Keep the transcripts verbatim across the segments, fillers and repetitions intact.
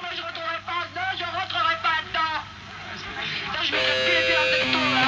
moi je rentrerai pas dedans, je rentrerai pas dedans. Là, je vais faire plus les bilans de tout, là.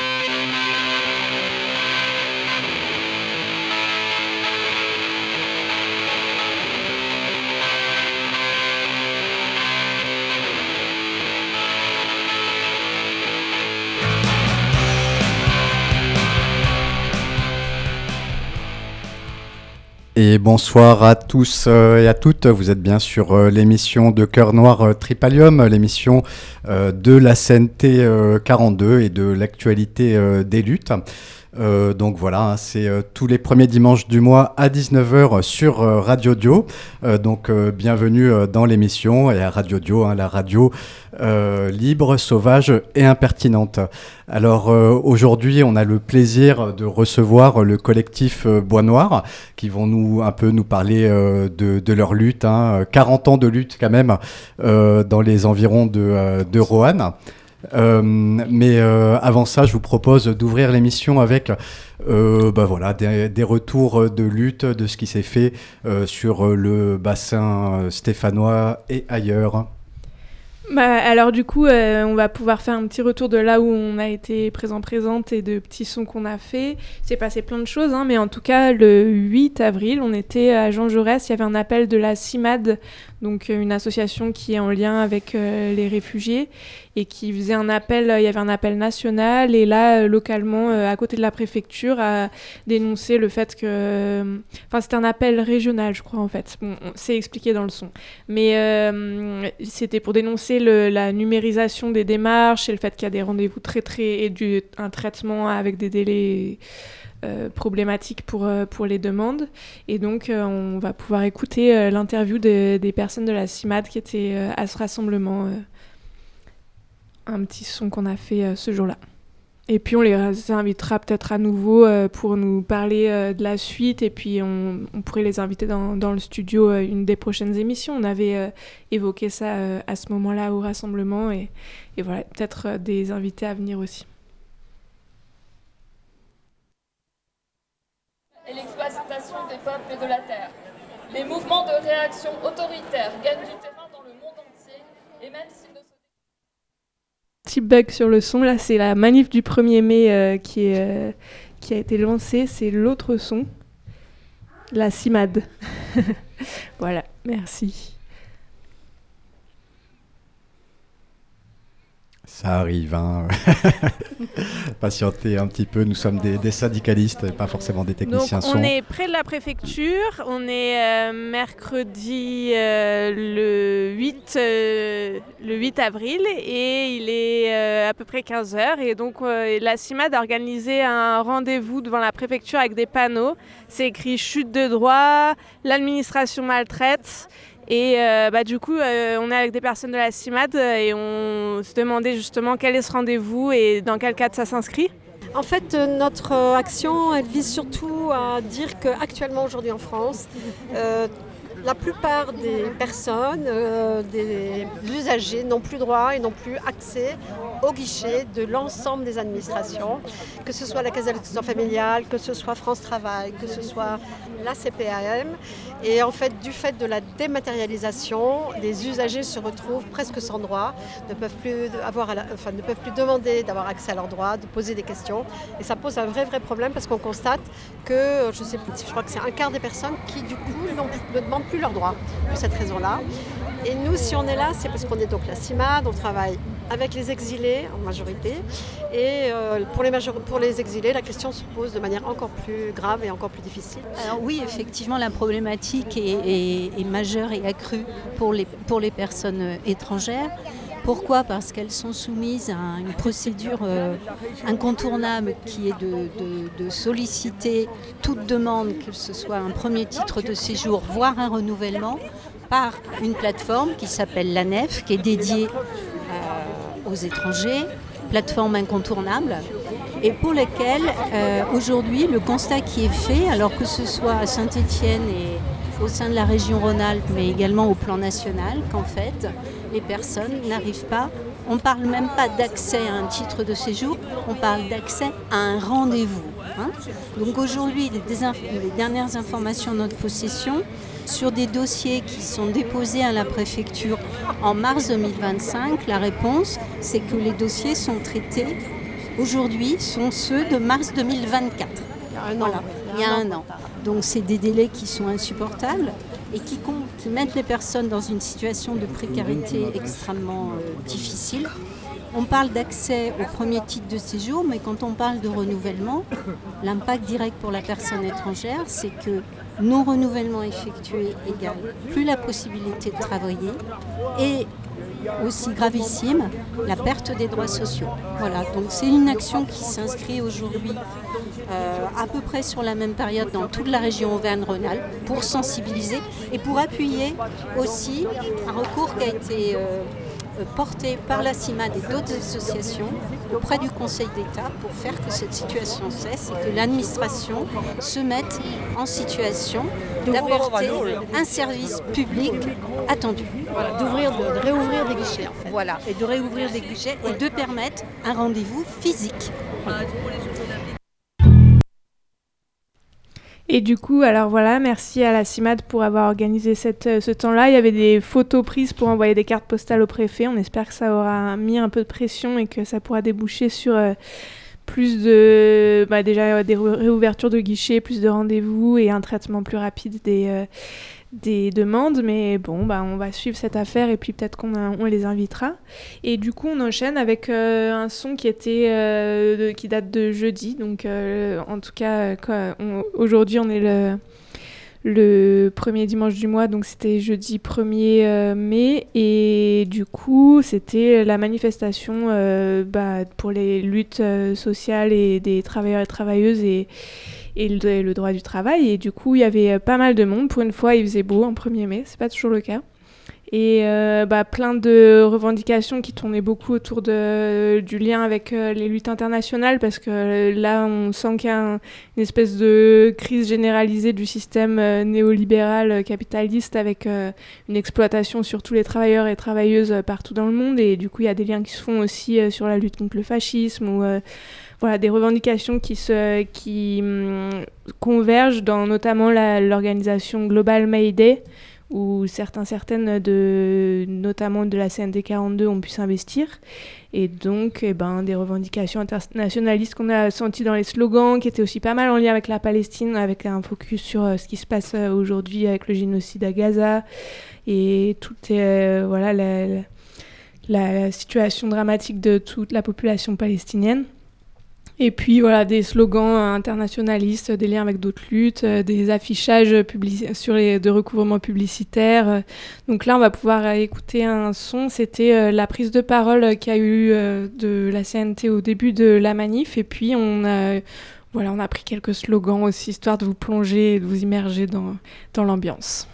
Et bonsoir à tous euh, et à toutes, vous êtes bien sur euh, l'émission de Cœur Noir euh, Tripalium, l'émission euh, de la C N T euh, quarante-deux et de l'actualité euh, des luttes. Euh, donc voilà, hein, c'est euh, tous les premiers dimanches du mois à dix-neuf heures sur euh, Radio Dio. Euh, donc euh, bienvenue euh, dans l'émission et à Radio Dio, hein, la radio euh, libre, sauvage et impertinente. Alors euh, aujourd'hui, on a le plaisir de recevoir le collectif euh, Bois Noir qui vont nous un peu nous parler euh, de, de leur lutte, hein, quarante ans de lutte quand même euh, dans les environs de, euh, de Roanne. Euh, mais euh, avant ça, je vous propose d'ouvrir l'émission avec euh, bah voilà, des, des retours de lutte, de ce qui s'est fait euh, sur le bassin stéphanois et ailleurs. Bah, alors du coup, euh, on va pouvoir faire un petit retour de là où on a été présent-présente et de petits sons qu'on a fait. C'est passé plein de choses, hein, mais en tout cas, le huit avril, on était à Jean Jaurès, il y avait un appel de la CIMAD, donc une association qui est en lien avec euh, les réfugiés et qui faisait un appel, il y avait un appel national et là, euh, localement, euh, à côté de la préfecture, a dénoncé le fait que... Enfin, c'était un appel régional, je crois, en fait. Bon, c'est expliqué dans le son. Mais euh, c'était pour dénoncer le, la numérisation des démarches et le fait qu'il y a des rendez-vous très, très... et du, un traitement avec des délais... Euh, problématique pour, euh, pour les demandes. Et donc, euh, on va pouvoir écouter euh, l'interview de, des personnes de la CIMAD qui étaient euh, à ce rassemblement. Euh, un petit son qu'on a fait euh, ce jour-là. Et puis, on les invitera peut-être à nouveau euh, pour nous parler euh, de la suite. Et puis, on, on pourrait les inviter dans, dans le studio euh, une des prochaines émissions. On avait euh, évoqué ça euh, à ce moment-là au rassemblement. Et, et voilà, peut-être euh, des invités à venir aussi. Et l'exploitation des peuples et de la terre. Les mouvements de réaction autoritaires gagnent du terrain dans le monde entier, et même s'ils ne se... Petit bug sur le son, là c'est la manif du premier mai euh, qui, est, euh, qui a été lancée, c'est l'autre son, la CIMAD. Voilà, merci. Ça arrive, hein. Patientez un petit peu, nous sommes des, des syndicalistes, pas forcément des techniciens son. son. On est près de la préfecture, on est euh, mercredi euh, le, huit, euh, le huit avril et il est euh, à peu près quinze heures. Et donc euh, la CIMAD a organisé un rendez-vous devant la préfecture avec des panneaux. C'est écrit « Chute de droit »,« L'administration maltraite ». Et euh, bah, du coup, euh, on est avec des personnes de la CIMAD et on se demandait justement quel est ce rendez-vous et dans quel cadre ça s'inscrit. En fait, notre action, elle vise surtout à dire qu'actuellement, aujourd'hui en France, euh, la plupart des personnes, euh, des usagers n'ont plus droit et n'ont plus accès au guichet de l'ensemble des administrations, que ce soit la Caisse d'allocation familiale, que ce soit France Travail, que ce soit la C P A M. Et en fait, du fait de la dématérialisation, les usagers se retrouvent presque sans droit, ne peuvent plus avoir, la, enfin, ne peuvent plus demander d'avoir accès à leurs droits, de poser des questions. Et ça pose un vrai, vrai problème parce qu'on constate que, je sais plus, je crois que c'est un quart des personnes qui, du coup, ne demandent plus leurs droits pour cette raison-là. Et nous, si on est là, c'est parce qu'on est donc la CIMAD, on travaille avec les exilés en majorité. Et euh, pour, les major- pour les exilés, la question se pose de manière encore plus grave et encore plus difficile. Alors oui, effectivement, la problématique est, est, est majeure et accrue pour les, pour les personnes étrangères. Pourquoi ? Parce qu'elles sont soumises à une procédure euh, incontournable qui est de, de, de solliciter toute demande, que ce soit un premier titre de séjour, voire un renouvellement, par une plateforme qui s'appelle l'A N E F, qui est dédiée euh, aux étrangers, plateforme incontournable, et pour laquelle euh, aujourd'hui le constat qui est fait, alors que ce soit à Saint-Étienne et au sein de la région Rhône-Alpes, mais également au plan national, qu'en fait les personnes n'arrivent pas, on ne parle même pas d'accès à un titre de séjour, on parle d'accès à un rendez-vous. Hein. Donc aujourd'hui, les, désinf- les dernières informations de notre possession, sur des dossiers qui sont déposés à la préfecture en mars deux mille vingt-cinq, la réponse, c'est que les dossiers sont traités aujourd'hui, sont ceux de mars deux mille vingt-quatre. Il y a un an. Voilà, il y a un an. Donc c'est des délais qui sont insupportables et qui, qui mettent les personnes dans une situation de précarité extrêmement euh, difficile. On parle d'accès au premier titre de séjour, mais quand on parle de renouvellement, l'impact direct pour la personne étrangère, c'est que non-renouvellement effectué égale plus la possibilité de travailler et aussi gravissime, la perte des droits sociaux. Voilà, donc c'est une action qui s'inscrit aujourd'hui euh, à peu près sur la même période dans toute la région Auvergne-Rhône-Alpes pour sensibiliser et pour appuyer aussi un recours qui a été euh, porté par la CIMAD et d'autres associations auprès du Conseil d'État pour faire que cette situation cesse et que l'administration se mette en situation d'apporter un service public attendu. Voilà, d'ouvrir, de, de réouvrir des guichets en fait. Voilà, et de réouvrir des guichets et de permettre un rendez-vous physique. Et du coup, alors voilà, merci à la CIMAD pour avoir organisé cette, ce temps-là. Il y avait des photos prises pour envoyer des cartes postales au préfet. On espère que ça aura mis un peu de pression et que ça pourra déboucher sur euh, plus de, bah, déjà des réouvertures de guichets, plus de rendez-vous et un traitement plus rapide des, euh, des demandes. Mais bon, bah, on va suivre cette affaire et puis peut-être qu'on a, on les invitera. Et du coup, on enchaîne avec euh, un son qui, était, euh, de, qui date de jeudi. Donc, euh, en tout cas, quoi, on, aujourd'hui, on est le, le premier dimanche du mois. Donc, c'était jeudi premier euh, mai. Et du coup, c'était la manifestation euh, bah, pour les luttes euh, sociales et des travailleurs et travailleuses et et le, le droit du travail. Et du coup, il y avait pas mal de monde. Pour une fois, il faisait beau en premier mai. C'est pas toujours le cas. Et euh, bah, plein de revendications qui tournaient beaucoup autour de, du lien avec euh, les luttes internationales, parce que euh, là, on sent qu'il y a un, une espèce de crise généralisée du système euh, néolibéral euh, capitaliste, avec euh, une exploitation sur tous les travailleurs et travailleuses euh, partout dans le monde. Et du coup, il y a des liens qui se font aussi euh, sur la lutte contre le fascisme, ou euh, voilà, des revendications qui, se, qui hum, convergent dans notamment la, l'organisation Global May Day, où certains, certaines, de, notamment de la C N T quarante-deux, ont pu s'investir. Et donc, eh ben, des revendications internationalistes qu'on a senties dans les slogans, qui étaient aussi pas mal en lien avec la Palestine, avec un focus sur euh, ce qui se passe euh, aujourd'hui avec le génocide à Gaza, et toute euh, voilà, la, la, la situation dramatique de toute la population palestinienne. Et puis voilà, des slogans internationalistes, des liens avec d'autres luttes, euh, des affichages publici- sur les, de recouvrement publicitaire. Donc là, on va pouvoir écouter un son. C'était euh, la prise de parole qu'il y a eu euh, de la C N T au début de la manif. Et puis on a, voilà, on a pris quelques slogans aussi, histoire de vous plonger et de vous immerger dans, dans l'ambiance.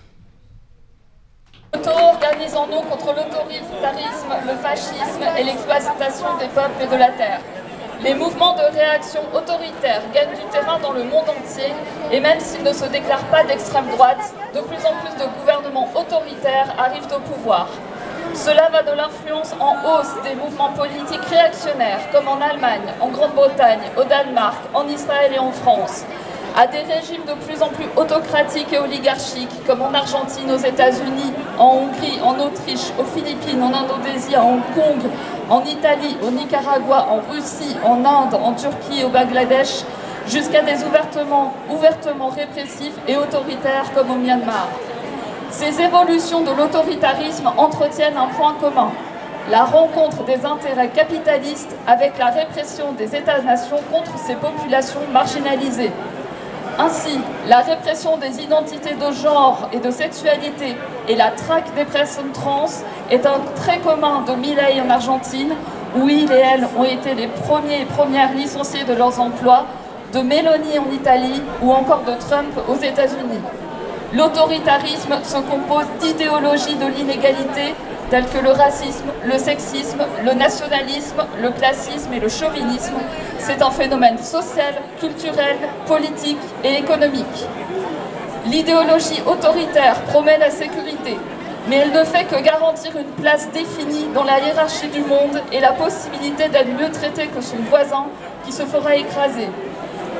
Auto-organisons-nous contre l'autoritarisme, le fascisme et l'exploitation des peuples et de la terre. Les mouvements de réaction autoritaire gagnent du terrain dans le monde entier, et même s'ils ne se déclarent pas d'extrême droite, de plus en plus de gouvernements autoritaires arrivent au pouvoir. Cela va de l'influence en hausse des mouvements politiques réactionnaires, comme en Allemagne, en Grande-Bretagne, au Danemark, en Israël et en France, à des régimes de plus en plus autocratiques et oligarchiques, comme en Argentine, aux États-Unis, en Hongrie, en Autriche, aux Philippines, en Indonésie, à Hong Kong, en Italie, au Nicaragua, en Russie, en Inde, en Turquie, au Bangladesh, jusqu'à des ouvertement, ouvertement répressifs et autoritaires comme au Myanmar. Ces évolutions de l'autoritarisme entretiennent un point commun: la rencontre des intérêts capitalistes avec la répression des États-nations contre ces populations marginalisées. Ainsi, la répression des identités de genre et de sexualité et la traque des personnes trans est un trait commun de Milei en Argentine, où il et elle ont été les premiers et premières licenciés de leurs emplois, de Meloni en Italie ou encore de Trump aux États-Unis. L'autoritarisme se compose d'idéologies de l'inégalité telles que le racisme, le sexisme, le nationalisme, le classisme et le chauvinisme. C'est un phénomène social, culturel, politique et économique. L'idéologie autoritaire promet la sécurité, mais elle ne fait que garantir une place définie dans la hiérarchie du monde et la possibilité d'être mieux traité que son voisin qui se fera écraser.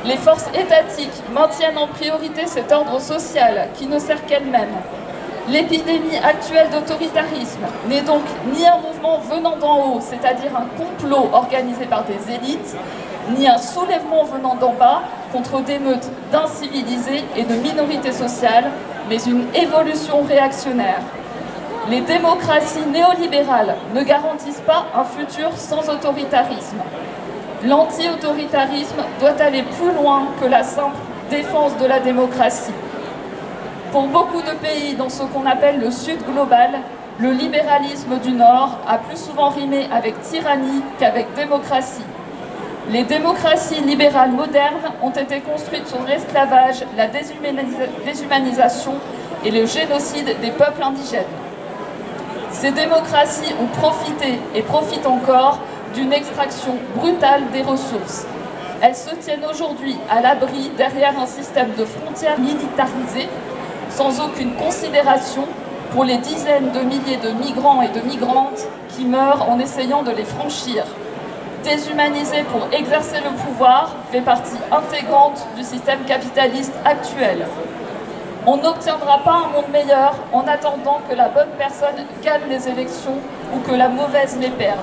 Les forces étatiques maintiennent en priorité cet ordre social qui ne sert qu'elles-mêmes. L'épidémie actuelle d'autoritarisme n'est donc ni un mouvement venant d'en haut, c'est-à-dire un complot organisé par des élites, ni un soulèvement venant d'en bas contre des meutes d'incivilisés et de minorités sociales, mais une évolution réactionnaire. Les démocraties néolibérales ne garantissent pas un futur sans autoritarisme. L'anti-autoritarisme doit aller plus loin que la simple défense de la démocratie. Pour beaucoup de pays dans ce qu'on appelle le Sud global, le libéralisme du Nord a plus souvent rimé avec tyrannie qu'avec démocratie. Les démocraties libérales modernes ont été construites sur l'esclavage, la déshumanisa- déshumanisation et le génocide des peuples indigènes. Ces démocraties ont profité et profitent encore d'une extraction brutale des ressources. Elles se tiennent aujourd'hui à l'abri derrière un système de frontières militarisées, sans aucune considération pour les dizaines de milliers de migrants et de migrantes qui meurent en essayant de les franchir. Déshumaniser pour exercer le pouvoir fait partie intégrante du système capitaliste actuel. On n'obtiendra pas un monde meilleur en attendant que la bonne personne gagne les élections ou que la mauvaise les perde.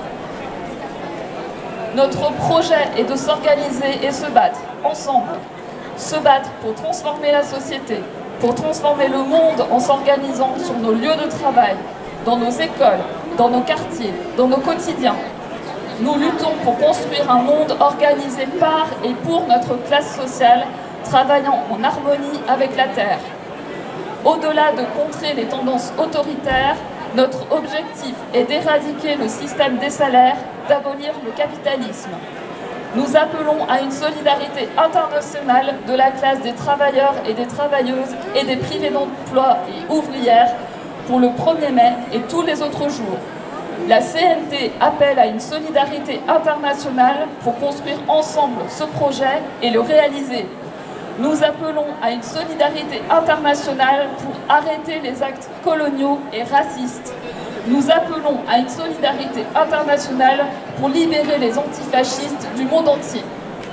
Notre projet est de s'organiser et se battre ensemble. Se battre pour transformer la société, pour transformer le monde en s'organisant sur nos lieux de travail, dans nos écoles, dans nos quartiers, dans nos quotidiens. Nous luttons pour construire un monde organisé par et pour notre classe sociale, travaillant en harmonie avec la Terre. Au-delà de contrer les tendances autoritaires, notre objectif est d'éradiquer le système des salaires, d'abolir le capitalisme. Nous appelons à une solidarité internationale de la classe des travailleurs et des travailleuses et des privés d'emploi et ouvrières pour le premier mai et tous les autres jours. La C N T appelle à une solidarité internationale pour construire ensemble ce projet et le réaliser. Nous appelons à une solidarité internationale pour arrêter les actes coloniaux et racistes. Nous appelons à une solidarité internationale pour libérer les antifascistes du monde entier.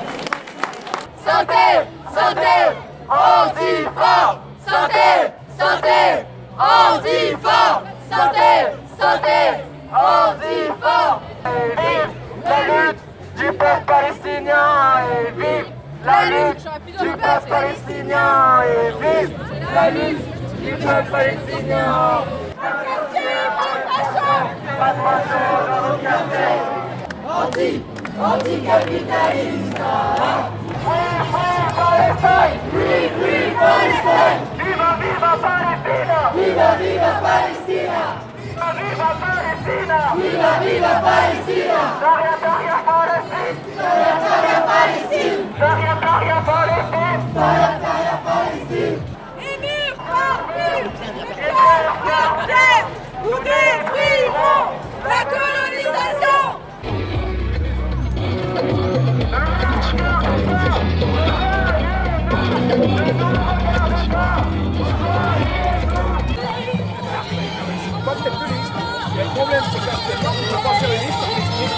Santé, santé, antifa. Santé, santé, antifa. Santé, santé, antifa. Et vive la lutte du peuple palestinien. Et vive la lutte du peuple palestinien. Et vive la lutte du peuple palestinien. Pas de façon dans nos quartiers. Anti, anti-capitaliste. Oui, oui, Palestine. Oui, oui, Palestine. Viva, viva Palestina. Viva, viva Palestina. Viva, viva Palestina. Viva, viva Palestina. Daria, Daria, Palestine. Daria, Daria, Palestine. Daria, Daria, Palestine. Daria, Daria, Palestine. Émir, Émir, Émir, nous détruirons la colonisation. Comme c'est plus liste, il y a le problème, c'est qu'actuellement, on ne peut pas faire une liste.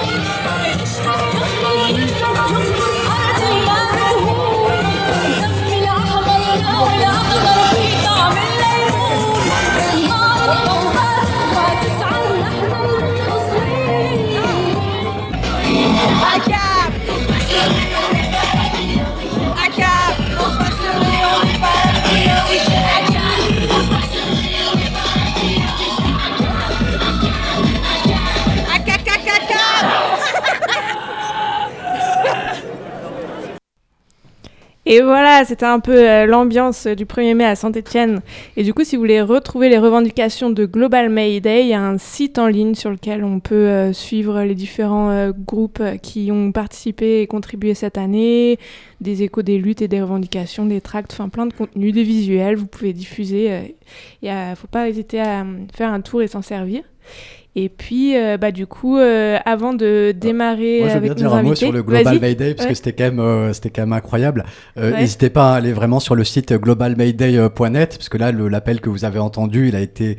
Et voilà, c'était un peu euh, l'ambiance du premier mai à Saint-Étienne. Et du coup, si vous voulez retrouver les revendications de Global May Day, il y a un site en ligne sur lequel on peut euh, suivre les différents euh, groupes qui ont participé et contribué cette année, des échos des luttes et des revendications, des tracts, enfin plein de contenus, des visuels, vous pouvez diffuser. Il euh, ne faut pas hésiter à faire un tour et s'en servir. Et puis, euh, bah, du coup, euh, avant de démarrer Moi, je veux avec bien nos dire un invités, mot sur le Global vas-y. Mayday, parce Ouais. que c'était quand même, euh, c'était quand même incroyable. Euh, Ouais. N'hésitez pas à aller vraiment sur le site global mayday point net, parce que là, le, l'appel que vous avez entendu, il a été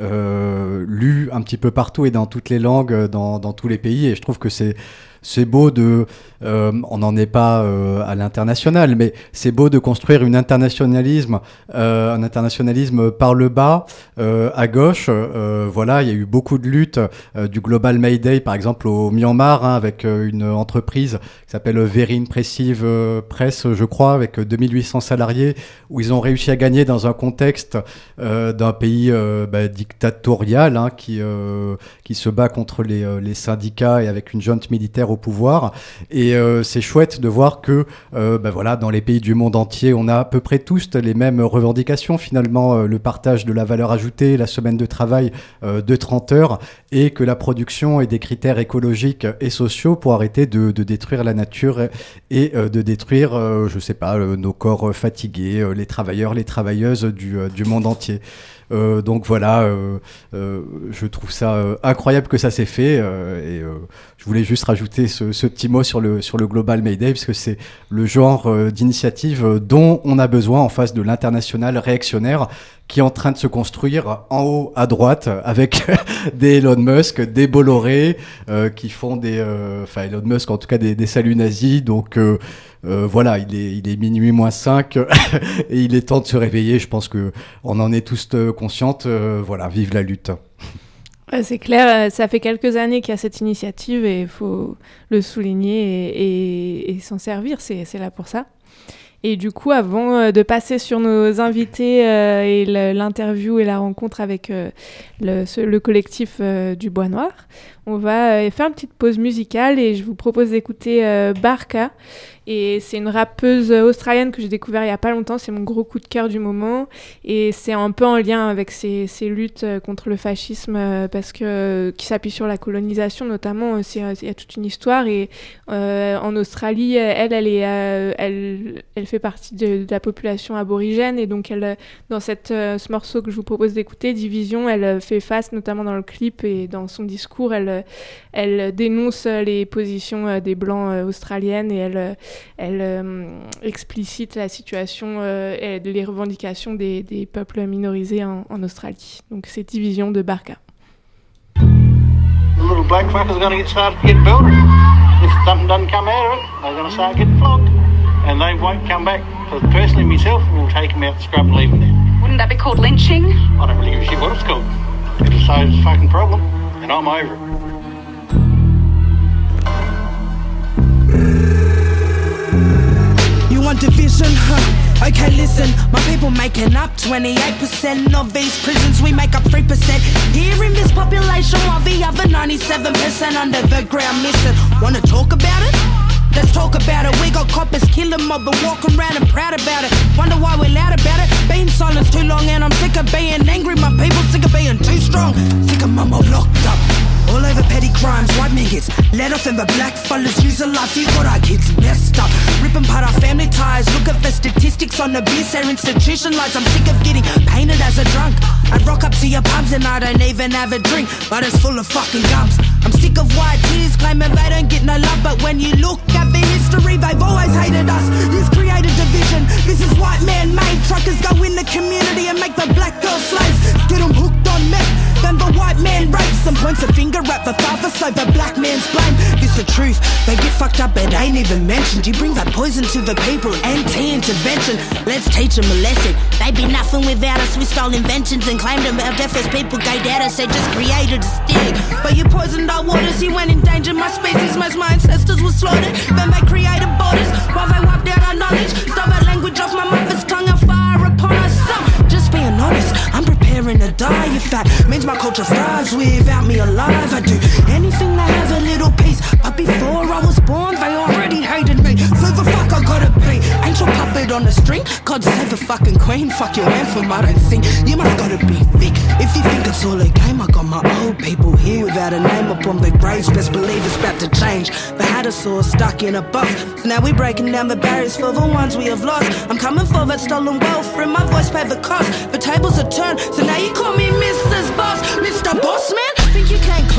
euh, lu un petit peu partout et dans toutes les langues, dans, dans tous les pays. Et je trouve que c'est c'est beau de, euh, on n'en est pas euh, à l'international, mais c'est beau de construire une internationalisme, euh, un internationalisme par le bas, euh, à gauche. Euh, voilà, il y a eu beaucoup de luttes euh, du Global Mayday, par exemple au Myanmar, hein, avec euh, une entreprise qui s'appelle Very Impressive euh, Press, je crois, avec deux mille huit cents salariés, où ils ont réussi à gagner dans un contexte euh, d'un pays euh, bah, dictatorial, hein, qui, euh, qui se bat contre les, euh, les syndicats et avec une junte militaire au pouvoir. Et euh, c'est chouette de voir que euh, bah voilà, dans les pays du monde entier, on a à peu près tous les mêmes revendications, finalement, euh, le partage de la valeur ajoutée, la semaine de travail euh, de trente heures, et que la production et des critères écologiques et sociaux pour arrêter de, de détruire la nature et, et euh, de détruire, euh, je sais pas, euh, nos corps fatigués, euh, les travailleurs, les travailleuses du, euh, du monde entier. Euh, donc voilà, euh, euh, je trouve ça euh, incroyable que ça s'est fait, euh, et euh, je voulais juste rajouter ce, ce petit mot sur le, sur le Global Mayday, parce que c'est le genre euh, d'initiative dont on a besoin en face de l'international réactionnaire qui est en train de se construire en haut à droite avec des Elon Musk, des Bolloré euh, qui font des, euh, enfin Elon Musk en tout cas des, des saluts nazis. Donc euh, euh, voilà, il est, il est minuit moins cinq et il est temps de se réveiller. Je pense que on en est tous euh, conscientes. Euh, voilà, vive la lutte. Ouais, c'est clair, ça fait quelques années qu'il y a cette initiative et il faut le souligner et, et, et s'en servir, c'est, c'est là pour ça. Et du coup, avant de passer sur nos invités euh, et le, l'interview et la rencontre avec euh, le, ce, le collectif euh, du Bois Noir, on va euh, faire une petite pause musicale et je vous propose d'écouter euh, Barka. Et c'est une rappeuse australienne que j'ai découvert il y a pas longtemps, c'est mon gros coup de cœur du moment. Et c'est un peu en lien avec ces, ces luttes contre le fascisme, euh, parce que qui s'appuie sur la colonisation notamment. C'est, il y a toute une histoire. Et euh, en Australie, elle, elle est, euh, elle, elle fait partie de, de la population aborigène. Et donc, elle, dans cette, euh, ce morceau que je vous propose d'écouter, Division, elle fait face, notamment dans le clip et dans son discours, elle, elle dénonce les positions des Blancs australiennes et elle Elle euh, explicite la situation euh, et les revendications des, des peuples minorisés en, en Australie. Donc c'est Division de Barka. The little black fuckers are going to get started to get built. If something doesn't come out of it, they're going to start getting flogged. And they won't come back. So personally, myself, we'll take them out the scrub and leave them there. Wouldn't that be called lynching? I don't really give a shit what it's called. It'll solve this fucking problem, and I'm over it. You want division, huh? Okay, listen, my people making up twenty-eight percent of these prisons, we make up three percent. Here in this population, while the other ninety-seven percent under the ground missing. Wanna talk about it? Let's talk about it. We got coppers killing mob but walking around and proud about it. Wonder why we're loud about it. Been silent too long and I'm sick of being angry. My people sick of being too strong. Sick of mama locked up. All over petty crimes, white men gets let off and the black fellas use a life. You got our kids messed up, ripping apart our family ties. Look at the statistics on abuse, our institution lies. I'm sick of getting painted as a drunk. I rock up to your pubs and I don't even have a drink, but it's full of fucking gums. I'm sick of white tears claiming they don't get no love, but when you look at the history, they've always hated us. You've created division, this is white man made. Truckers go in the community and make the black girl slaves. Get them hooked on meth, then the white man rapes them. Points a finger at the father so the black man's blame. This the truth, they get fucked up but ain't even mentioned. You bring that poison to the people, anti-intervention. Let's teach them a lesson. They be nothing without us. We stole inventions and claimed them. Our deafest people go dead us, they just created a stick. But you poisoned our waters, you went endangered my species. Most my ancestors were slaughtered, then they created borders while they wiped out our knowledge. Stole that language off my mother's tongue and fire upon us. Some, just being honest, I'm preparing to die. If that means my culture thrives without me alive, I do anything to have a little peace. But before I was born, they already hated me. So the fuck I gotta be? Ain't your puppet on the string? God save a fucking queen. Fuck your anthem, I don't think you must gotta be thick. If you think it's all a game, I got my old people here without a name upon the graves. Best believe it's about to change. They had us all stuck in a box, so now we're breaking down the barriers for the ones we have lost. I'm coming for that stolen wealth, from my voice pay the cost. The tables are turned, so now you call me Missus Boss, Mister Boss Man. Think you can't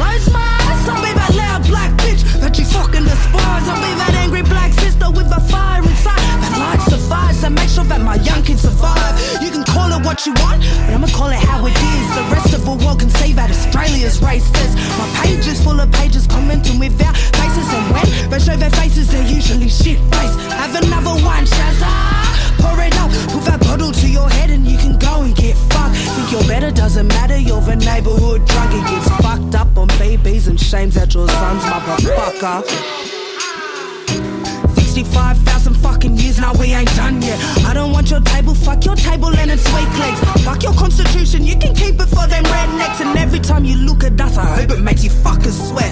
full of pages commenting without faces. And when they show their faces, they're usually shit faced. Have another one, Shazza. Pour it out, put that bottle to your head and you can go and get fucked. Think you're better, doesn't matter, you're the neighborhood drug. It gets fucked up on babies and shames at your sons, motherfucker. sixty-five thousand fucking years, now we ain't done yet. I don't want your table, fuck your table and its weak legs. Fuck your constitution, you can keep it for them rednecks. And every time you look at us, I hope it makes you fuckers sweat.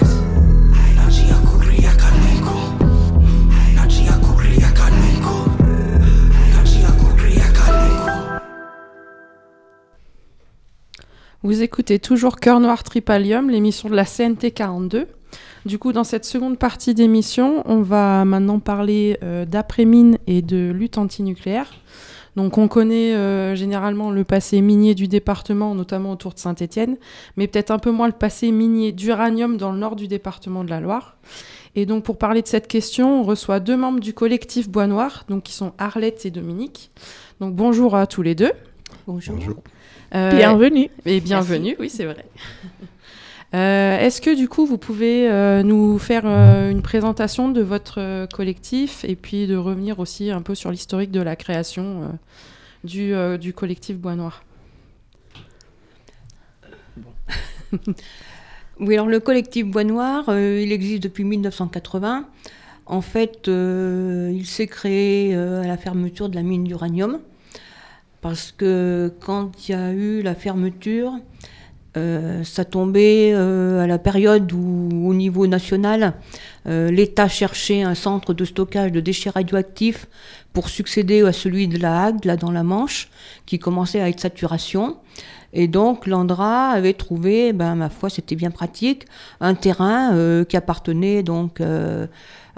Vous écoutez toujours Cœur Noir Tripalium, l'émission de la C N T quarante-deux. Du coup, dans cette seconde partie d'émission, on va maintenant parler euh, d'après-mine et de lutte antinucléaire. Donc on connaît euh, généralement le passé minier du département, notamment autour de Saint-Étienne, mais peut-être un peu moins le passé minier d'uranium dans le nord du département de la Loire. Et donc pour parler de cette question, on reçoit deux membres du collectif Bois Noir, donc qui sont Arlette et Dominique. Donc bonjour à tous les deux. Bonjour. Bonjour. Euh, bienvenue. Et bienvenue, Merci. Oui, c'est vrai. Euh, est-ce que du coup, vous pouvez euh, nous faire euh, une présentation de votre euh, collectif et puis de revenir aussi un peu sur l'historique de la création euh, du, euh, du collectif Bois Noir? Bon. Oui, alors le collectif Bois Noir, euh, il existe depuis mille neuf cent quatre-vingts. En fait, euh, il s'est créé euh, à la fermeture de la mine d'uranium. Parce que quand il y a eu la fermeture, euh, ça tombait euh, à la période où, au niveau national, euh, l'État cherchait un centre de stockage de déchets radioactifs pour succéder à celui de la Hague, là dans la Manche, qui commençait à être saturation. Et donc l'Andra avait trouvé, ben, ma foi, c'était bien pratique, un terrain euh, qui appartenait donc... Euh,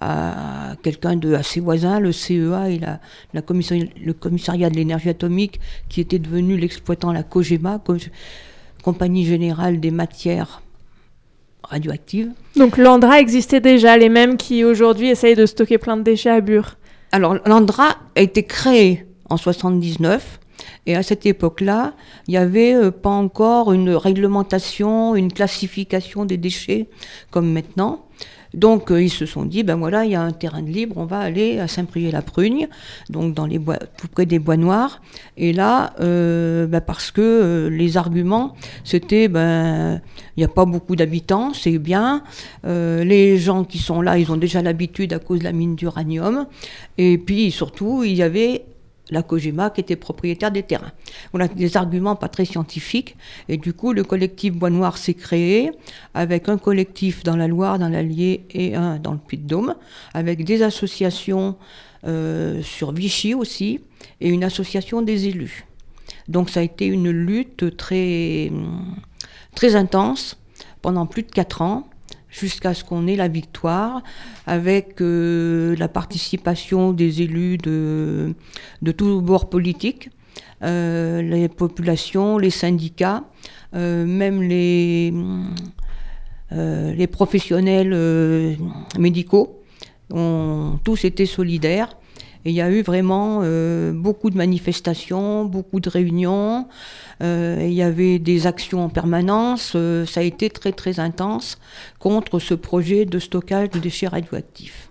à quelqu'un de assez voisin, le C E A et la, la commissari- le commissariat de l'énergie atomique, qui était devenu l'exploitant, la COGEMA, Co- Compagnie Générale des Matières Radioactives. Donc l'Andra existait déjà, les mêmes qui aujourd'hui essayent de stocker plein de déchets à Bure. Alors l'Andra a été créé en soixante-dix-neuf, et à cette époque-là, il n'y avait euh, pas encore une réglementation, une classification des déchets comme maintenant. Donc euh, ils se sont dit, ben voilà, il y a un terrain de libre, on va aller à Saint-Priest-la-Prugne, donc dans les bois, tout près des Bois Noirs. Et là, euh, ben parce que euh, les arguments, c'était, ben il n'y a pas beaucoup d'habitants, c'est bien. Euh, les gens qui sont là, ils ont déjà l'habitude à cause de la mine d'uranium. Et puis surtout, il y avait la COGEMA qui était propriétaire des terrains. Voilà, des arguments pas très scientifiques. Et du coup, le collectif Bois Noir s'est créé avec un collectif dans la Loire, dans l'Allier et un dans le Puy-de-Dôme, avec des associations euh, sur Vichy aussi et une association des élus. Donc ça a été une lutte très, très intense pendant plus de quatre ans, jusqu'à ce qu'on ait la victoire, avec euh, la participation des élus de, de tous bords politiques, euh, les populations, les syndicats, euh, même les, euh, les professionnels euh, médicaux ont tous été solidaires. Et il y a eu vraiment euh, beaucoup de manifestations, beaucoup de réunions. Euh, il y avait des actions en permanence. Euh, ça a été très très intense contre ce projet de stockage de déchets radioactifs.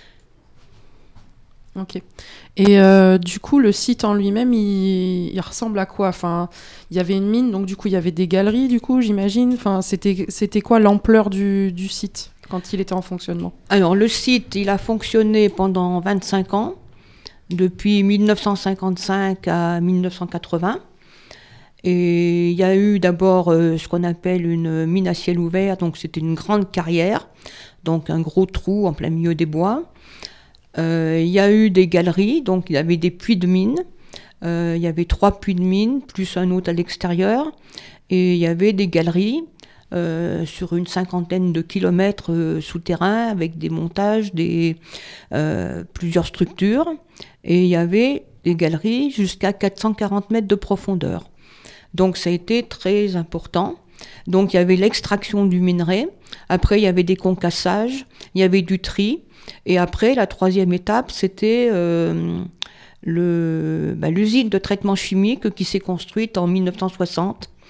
Ok. Et euh, du coup, le site en lui-même, il, il ressemble à quoi? Enfin, il y avait une mine, donc du coup, il y avait des galeries, du coup, j'imagine. Enfin, c'était, c'était quoi l'ampleur du, du site quand il était en fonctionnement? Alors, le site, il a fonctionné pendant vingt-cinq ans. Depuis mille neuf cent cinquante-cinq à mille neuf cent quatre-vingts. Et il y a eu d'abord euh, ce qu'on appelle une mine à ciel ouvert, donc c'était une grande carrière, donc un gros trou en plein milieu des bois. Euh, il y a eu des galeries, donc il y avait des puits de mine. Euh, il y avait trois puits de mine, plus un autre à l'extérieur. Et il y avait des galeries euh, sur une cinquantaine de kilomètres euh, souterrains, avec des montages, des, euh, plusieurs structures. Et il y avait des galeries jusqu'à quatre cent quarante mètres de profondeur. Donc ça a été très important. Donc il y avait l'extraction du minerai, après il y avait des concassages, il y avait du tri, et après la troisième étape c'était euh, le, bah, l'usine de traitement chimique qui s'est construite en mille neuf cent soixante.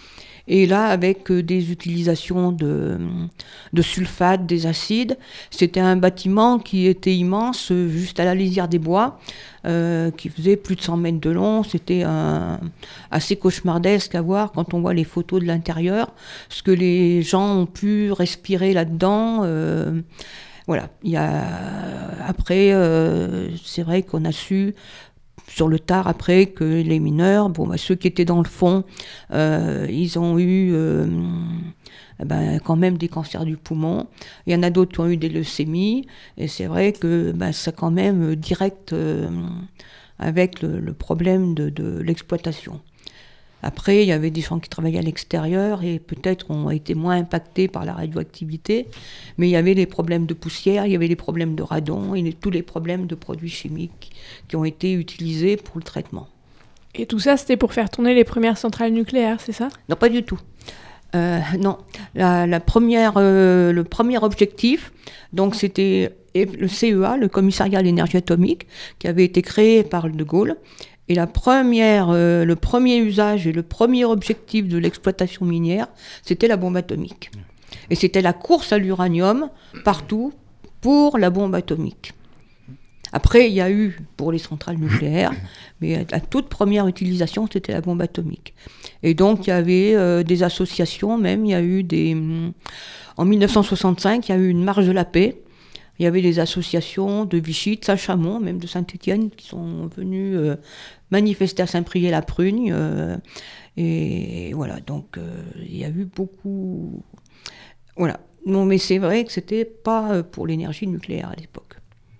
Et là, avec euh, des utilisations de, de sulfate, des acides, c'était un bâtiment qui était immense, euh, juste à la lisière des bois, euh, qui faisait plus de cent mètres de long. C'était un, assez cauchemardesque à voir quand on voit les photos de l'intérieur, ce que les gens ont pu respirer là-dedans. Euh, voilà. Il y a, après, euh, c'est vrai qu'on a su sur le tard après que les mineurs, bon, bah, ceux qui étaient dans le fond, euh, ils ont eu euh, ben, quand même des cancers du poumon. Il y en a d'autres qui ont eu des leucémies. Et c'est vrai que ben, c'est quand même direct euh, avec le, le problème de, de l'exploitation. Après, il y avait des gens qui travaillaient à l'extérieur et peut-être ont été moins impactés par la radioactivité, mais il y avait les problèmes de poussière, il y avait les problèmes de radon et les, tous les problèmes de produits chimiques qui ont été utilisés pour le traitement. Et tout ça, c'était pour faire tourner les premières centrales nucléaires, c'est ça ? Non, pas du tout. Euh, non, la, la première, euh, le premier objectif, donc c'était le C E A, le Commissariat à l'énergie atomique, qui avait été créé par De Gaulle. Et la première, euh, le premier usage et le premier objectif de l'exploitation minière, c'était la bombe atomique. Et c'était la course à l'uranium partout pour la bombe atomique. Après, il y a eu pour les centrales nucléaires, mais la toute première utilisation, c'était la bombe atomique. Et donc, il y avait euh, des associations, même, il y a eu des... En dix-neuf cent soixante-cinq, il y a eu une marche de la paix. Il y avait des associations de Vichy, de Saint-Chamond, même de Saint-Étienne, qui sont venues euh, manifester à Saint-Priest-la-Prugne. Euh, et voilà, donc euh, il y a eu beaucoup... Voilà. Non, mais c'est vrai que c'était pas pour l'énergie nucléaire à l'époque.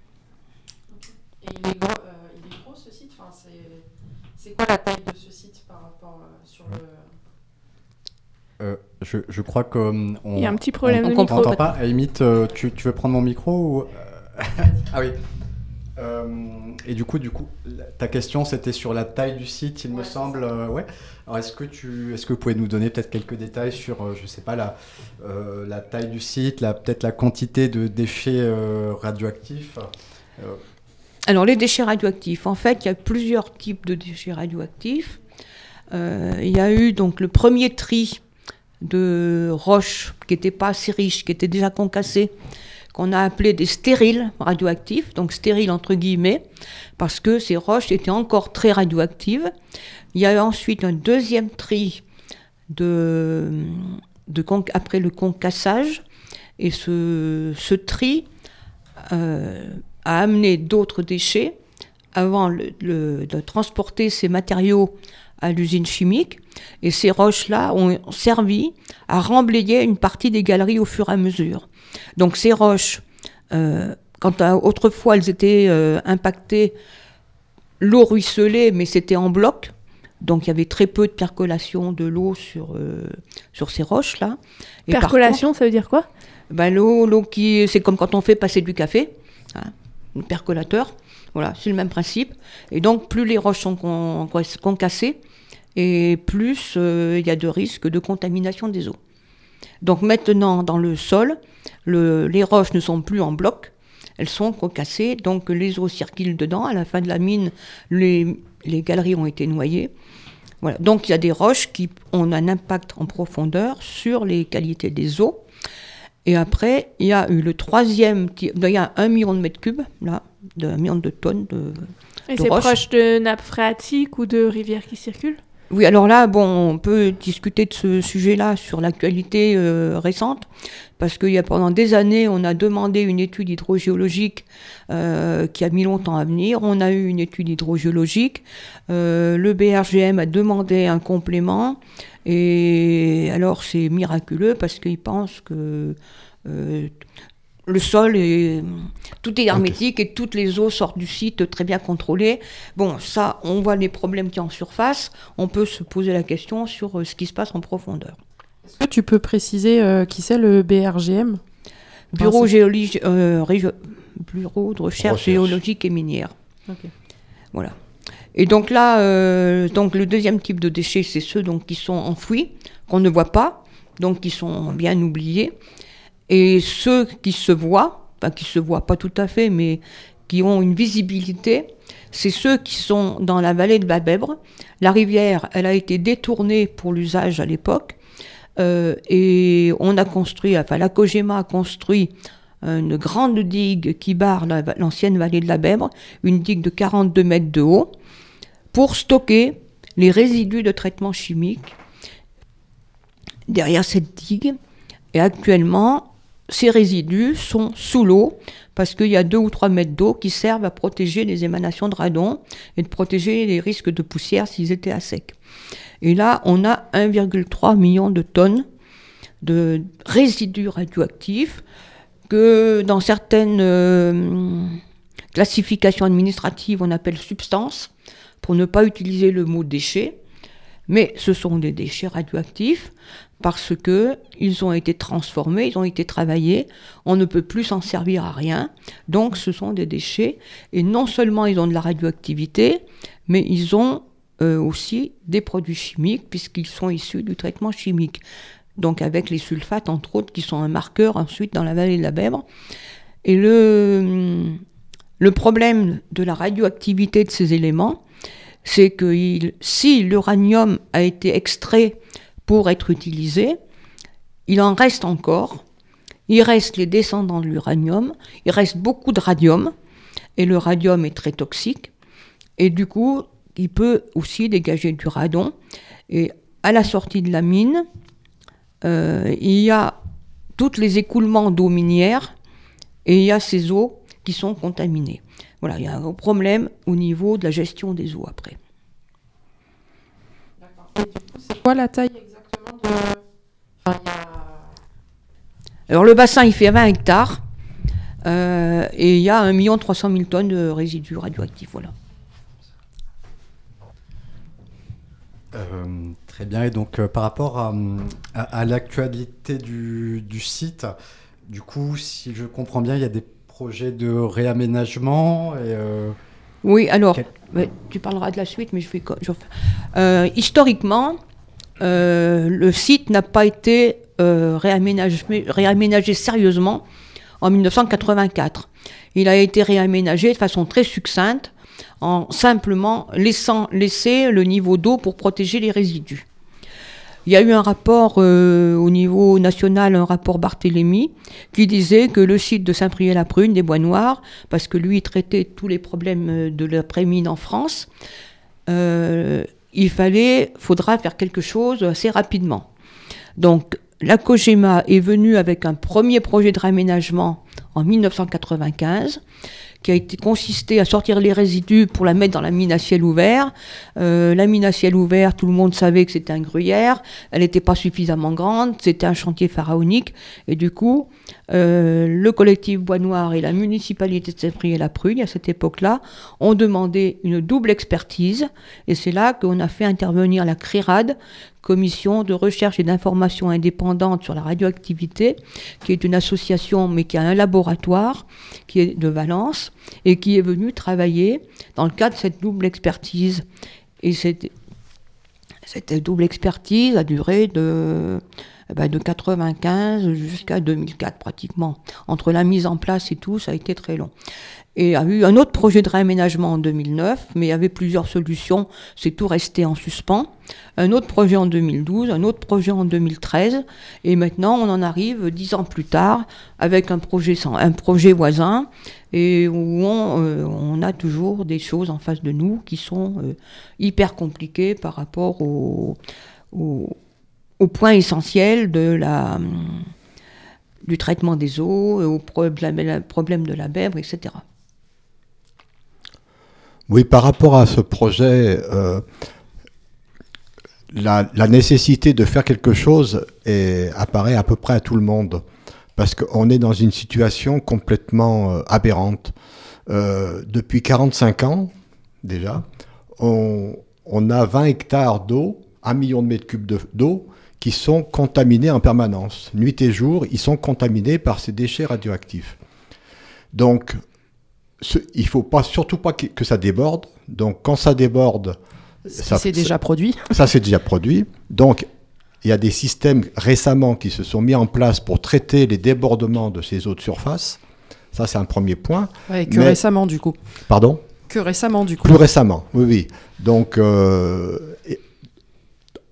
Et il est gros, euh, il est gros ce site, enfin, c'est, c'est quoi la taille de ce site par rapport euh, sur le... Euh, je, je crois qu'on... Il y a un petit problème on, de on micro. On t'entend pas. Limite, euh, tu, tu veux prendre mon micro ou... Ah oui. Euh, et du coup, du coup, ta question, c'était sur la taille du site, il ouais, me semble. Euh, ouais. Alors, est-ce que tu, est-ce que vous pouvez nous donner peut-être quelques détails sur, euh, je sais pas, la, euh, la taille du site, la, peut-être la quantité de déchets euh, radioactifs euh... Alors, les déchets radioactifs, en fait, il y a plusieurs types de déchets radioactifs. Euh, il y a eu donc le premier tri de roches qui n'étaient pas assez riches, qui étaient déjà concassées, qu'on a appelé des stériles radioactifs, donc stériles entre guillemets, parce que ces roches étaient encore très radioactives. Il y a eu ensuite un deuxième tri de, de, après le concassage, et ce, ce tri euh, a amené d'autres déchets avant le, le, de transporter ces matériaux à l'usine chimique, et ces roches-là ont servi à remblayer une partie des galeries au fur et à mesure. Donc ces roches, euh, quand à, autrefois elles étaient euh, impactées, l'eau ruisselait, mais c'était en bloc, donc il y avait très peu de percolation de l'eau sur, euh, sur ces roches-là. Et percolation, contre, ça veut dire quoi ? Ben, l'eau, l'eau qui, c'est comme quand on fait passer du café, hein, un percolateur. Voilà, c'est le même principe. Et donc, plus les roches sont con, concassées, et plus il euh, y a de risques de contamination des eaux. Donc maintenant, dans le sol, le, les roches ne sont plus en bloc, elles sont concassées, donc les eaux circulent dedans. À la fin de la mine, les, les galeries ont été noyées. Voilà. Donc il y a des roches qui ont un impact en profondeur sur les qualités des eaux. Et après, il y a eu le troisième, il y a un million de mètres cubes, là, de, un million de tonnes de, Et de c'est roches. Proche de nappes phréatiques ou de rivières qui circulent ? Oui, alors là, bon, on peut discuter de ce sujet-là sur l'actualité euh, récente, parce qu'il y a pendant des années, on a demandé une étude hydrogéologique euh, qui a mis longtemps à venir. On a eu une étude hydrogéologique. Euh, le B R G M a demandé un complément. Et alors, c'est miraculeux parce qu'ils pensent que euh, le sol, est, tout est hermétique okay. Et toutes les eaux sortent du site très bien contrôlées. Bon, ça, on voit les problèmes qu'il y a en surface. On peut se poser la question sur euh, ce qui se passe en profondeur. Est-ce que tu peux préciser euh, qui c'est le B R G M ? Bureau, géologi- euh, Régio- Bureau de recherche, recherche géologique et minière. Okay. Voilà. Et donc là, euh, donc le deuxième type de déchets, c'est ceux donc, qui sont enfouis, qu'on ne voit pas, donc qui sont bien oubliés. Et ceux qui se voient, enfin qui se voient pas tout à fait, mais qui ont une visibilité, c'est ceux qui sont dans la vallée de Babèbre. La rivière, elle a été détournée pour l'usage à l'époque. Euh, et on a construit, enfin la Cogema a construit une grande digue qui barre la, l'ancienne vallée de la Bèbre, une digue de quarante-deux mètres de haut, pour stocker les résidus de traitement chimique derrière cette digue. Et actuellement, ces résidus sont sous l'eau parce qu'il y a deux ou trois mètres d'eau qui servent à protéger les émanations de radon et de protéger les risques de poussière s'ils étaient à sec. Et là, on a un virgule trois million de tonnes de résidus radioactifs que dans certaines euh, classifications administratives, on appelle substances, pour ne pas utiliser le mot déchets. Mais ce sont des déchets radioactifs parce qu'ils ont été transformés, ils ont été travaillés, on ne peut plus s'en servir à rien. Donc ce sont des déchets et non seulement ils ont de la radioactivité, mais ils ont euh, aussi des produits chimiques puisqu'ils sont issus du traitement chimique. Donc avec les sulfates entre autres qui sont un marqueur ensuite dans la vallée de la Bèbre. Et le, le problème de la radioactivité de ces éléments, c'est que il, si l'uranium a été extrait pour être utilisé, il en reste encore. Il reste les descendants de l'uranium, il reste beaucoup de radium, et le radium est très toxique, et du coup, il peut aussi dégager du radon. Et à la sortie de la mine, euh, il y a tous les écoulements d'eau minière, et il y a ces eaux qui sont contaminées. Voilà, il y a un problème au niveau de la gestion des eaux après. D'accord. Et du coup, c'est quoi la taille exactement de... Enfin, il y a... Alors le bassin, il fait vingt hectares euh, et il y a un million trois cent mille tonnes de résidus radioactifs. Voilà. Euh, très bien. Et donc, euh, par rapport à, à, à l'actualité du, du site, du coup, si je comprends bien, il y a des projets de réaménagement et euh... Oui, alors, Quel... ouais, tu parleras de la suite, mais je vais... Je... Euh, historiquement, euh, le site n'a pas été euh, réaménagé, réaménagé sérieusement en mille neuf cent quatre-vingt-quatre. Il a été réaménagé de façon très succincte, en simplement laissant laisser le niveau d'eau pour protéger les résidus. Il y a eu un rapport euh, au niveau national, un rapport Barthélemy, qui disait que le site de Saint-Priest-la-Prune, des Bois Noirs, parce que lui, il traitait tous les problèmes de l'après-mine en France, euh, il fallait, faudra faire quelque chose assez rapidement. Donc, la Cogema est venue avec un premier projet de réaménagement en mille neuf cent quatre-vingt-quinze, qui a été consisté à sortir les résidus pour la mettre dans la mine à ciel ouvert. Euh, la mine à ciel ouvert, tout le monde savait que c'était un gruyère, elle n'était pas suffisamment grande, c'était un chantier pharaonique, et du coup, euh, le collectif Bois Noirs et la municipalité de Saint-Priest-la-Prune, à cette époque-là, ont demandé une double expertise, et c'est là qu'on a fait intervenir la CRIRAD, Commission de recherche et d'information indépendante sur la radioactivité, qui est une association, mais qui a un laboratoire, qui est de Valence, et qui est venue travailler dans le cadre de cette double expertise. Et cette, cette double expertise a duré de, eh ben de quatre-vingt-quinze jusqu'à deux mille quatre pratiquement. Entre la mise en place et tout, ça a été très long. Et il y a eu un autre projet de réaménagement en deux mille neuf, mais il y avait plusieurs solutions, c'est tout resté en suspens. Un autre projet en deux mille douze, un autre projet en deux mille treize, et maintenant on en arrive dix ans plus tard avec un projet, sans, un projet voisin, et où on, euh, on a toujours des choses en face de nous qui sont euh, hyper compliquées par rapport au, au, au point essentiel de la, du traitement des eaux, au problème, problème de la Bèbre, et cetera. Oui, par rapport à ce projet, euh, la, la nécessité de faire quelque chose est, apparaît à peu près à tout le monde, parce qu'on est dans une situation complètement euh, aberrante. Euh, depuis quarante-cinq ans, déjà, on, on a vingt hectares d'eau, un million de mètres cubes de, d'eau, qui sont contaminés en permanence. Nuit et jour, ils sont contaminés par ces déchets radioactifs. Donc, Ce, il ne faut pas, surtout pas que, que ça déborde. Donc, quand ça déborde... Ça, c'est déjà ça, produit. Ça, c'est déjà produit. Donc, il y a des systèmes récemment qui se sont mis en place pour traiter les débordements de ces eaux de surface. Ça, c'est un premier point. Ouais, que Mais... récemment, du coup. Pardon ? Que récemment, du coup. Plus récemment, oui, oui. Donc, euh,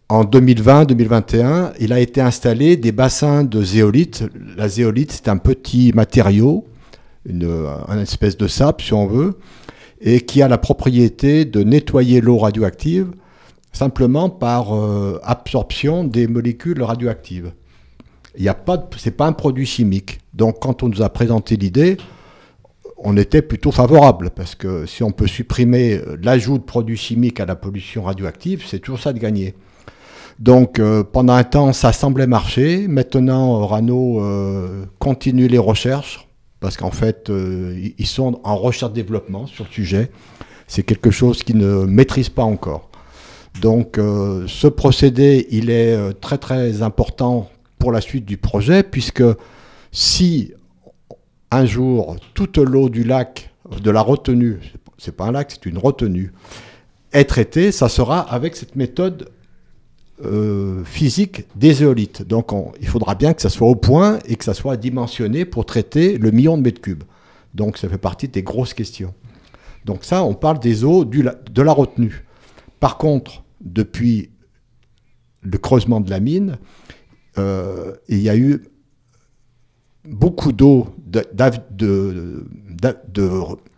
en deux mille vingt deux mille vingt et un, il a été installé des bassins de zéolite. La zéolite, c'est un petit matériau, une, une espèce de sable, si on veut, et qui a la propriété de nettoyer l'eau radioactive simplement par euh, absorption des molécules radioactives. Il y a pas de, c'est pas un produit chimique. Donc, quand on nous a présenté l'idée, on était plutôt favorable, parce que si on peut supprimer l'ajout de produits chimiques à la pollution radioactive, c'est toujours ça de gagner. Donc, euh, pendant un temps, ça semblait marcher. Maintenant, Rano euh, continue les recherches, parce qu'en fait, euh, ils sont en recherche-développement sur le sujet. C'est quelque chose qu'ils ne maîtrisent pas encore. Donc, euh, ce procédé, il est euh, très, très important pour la suite du projet, puisque si un jour, toute l'eau du lac, de la retenue, c'est pas un lac, c'est une retenue, est traitée, ça sera avec cette méthode euh, physique des zéolites. Donc on, il faudra bien que ça soit au point et que ça soit dimensionné pour traiter le million de mètres cubes. Donc ça fait partie des grosses questions. Donc ça, on parle des eaux du, de la retenue. Par contre, depuis le creusement de la mine, euh, il y a eu beaucoup d'eau de, de, de, de,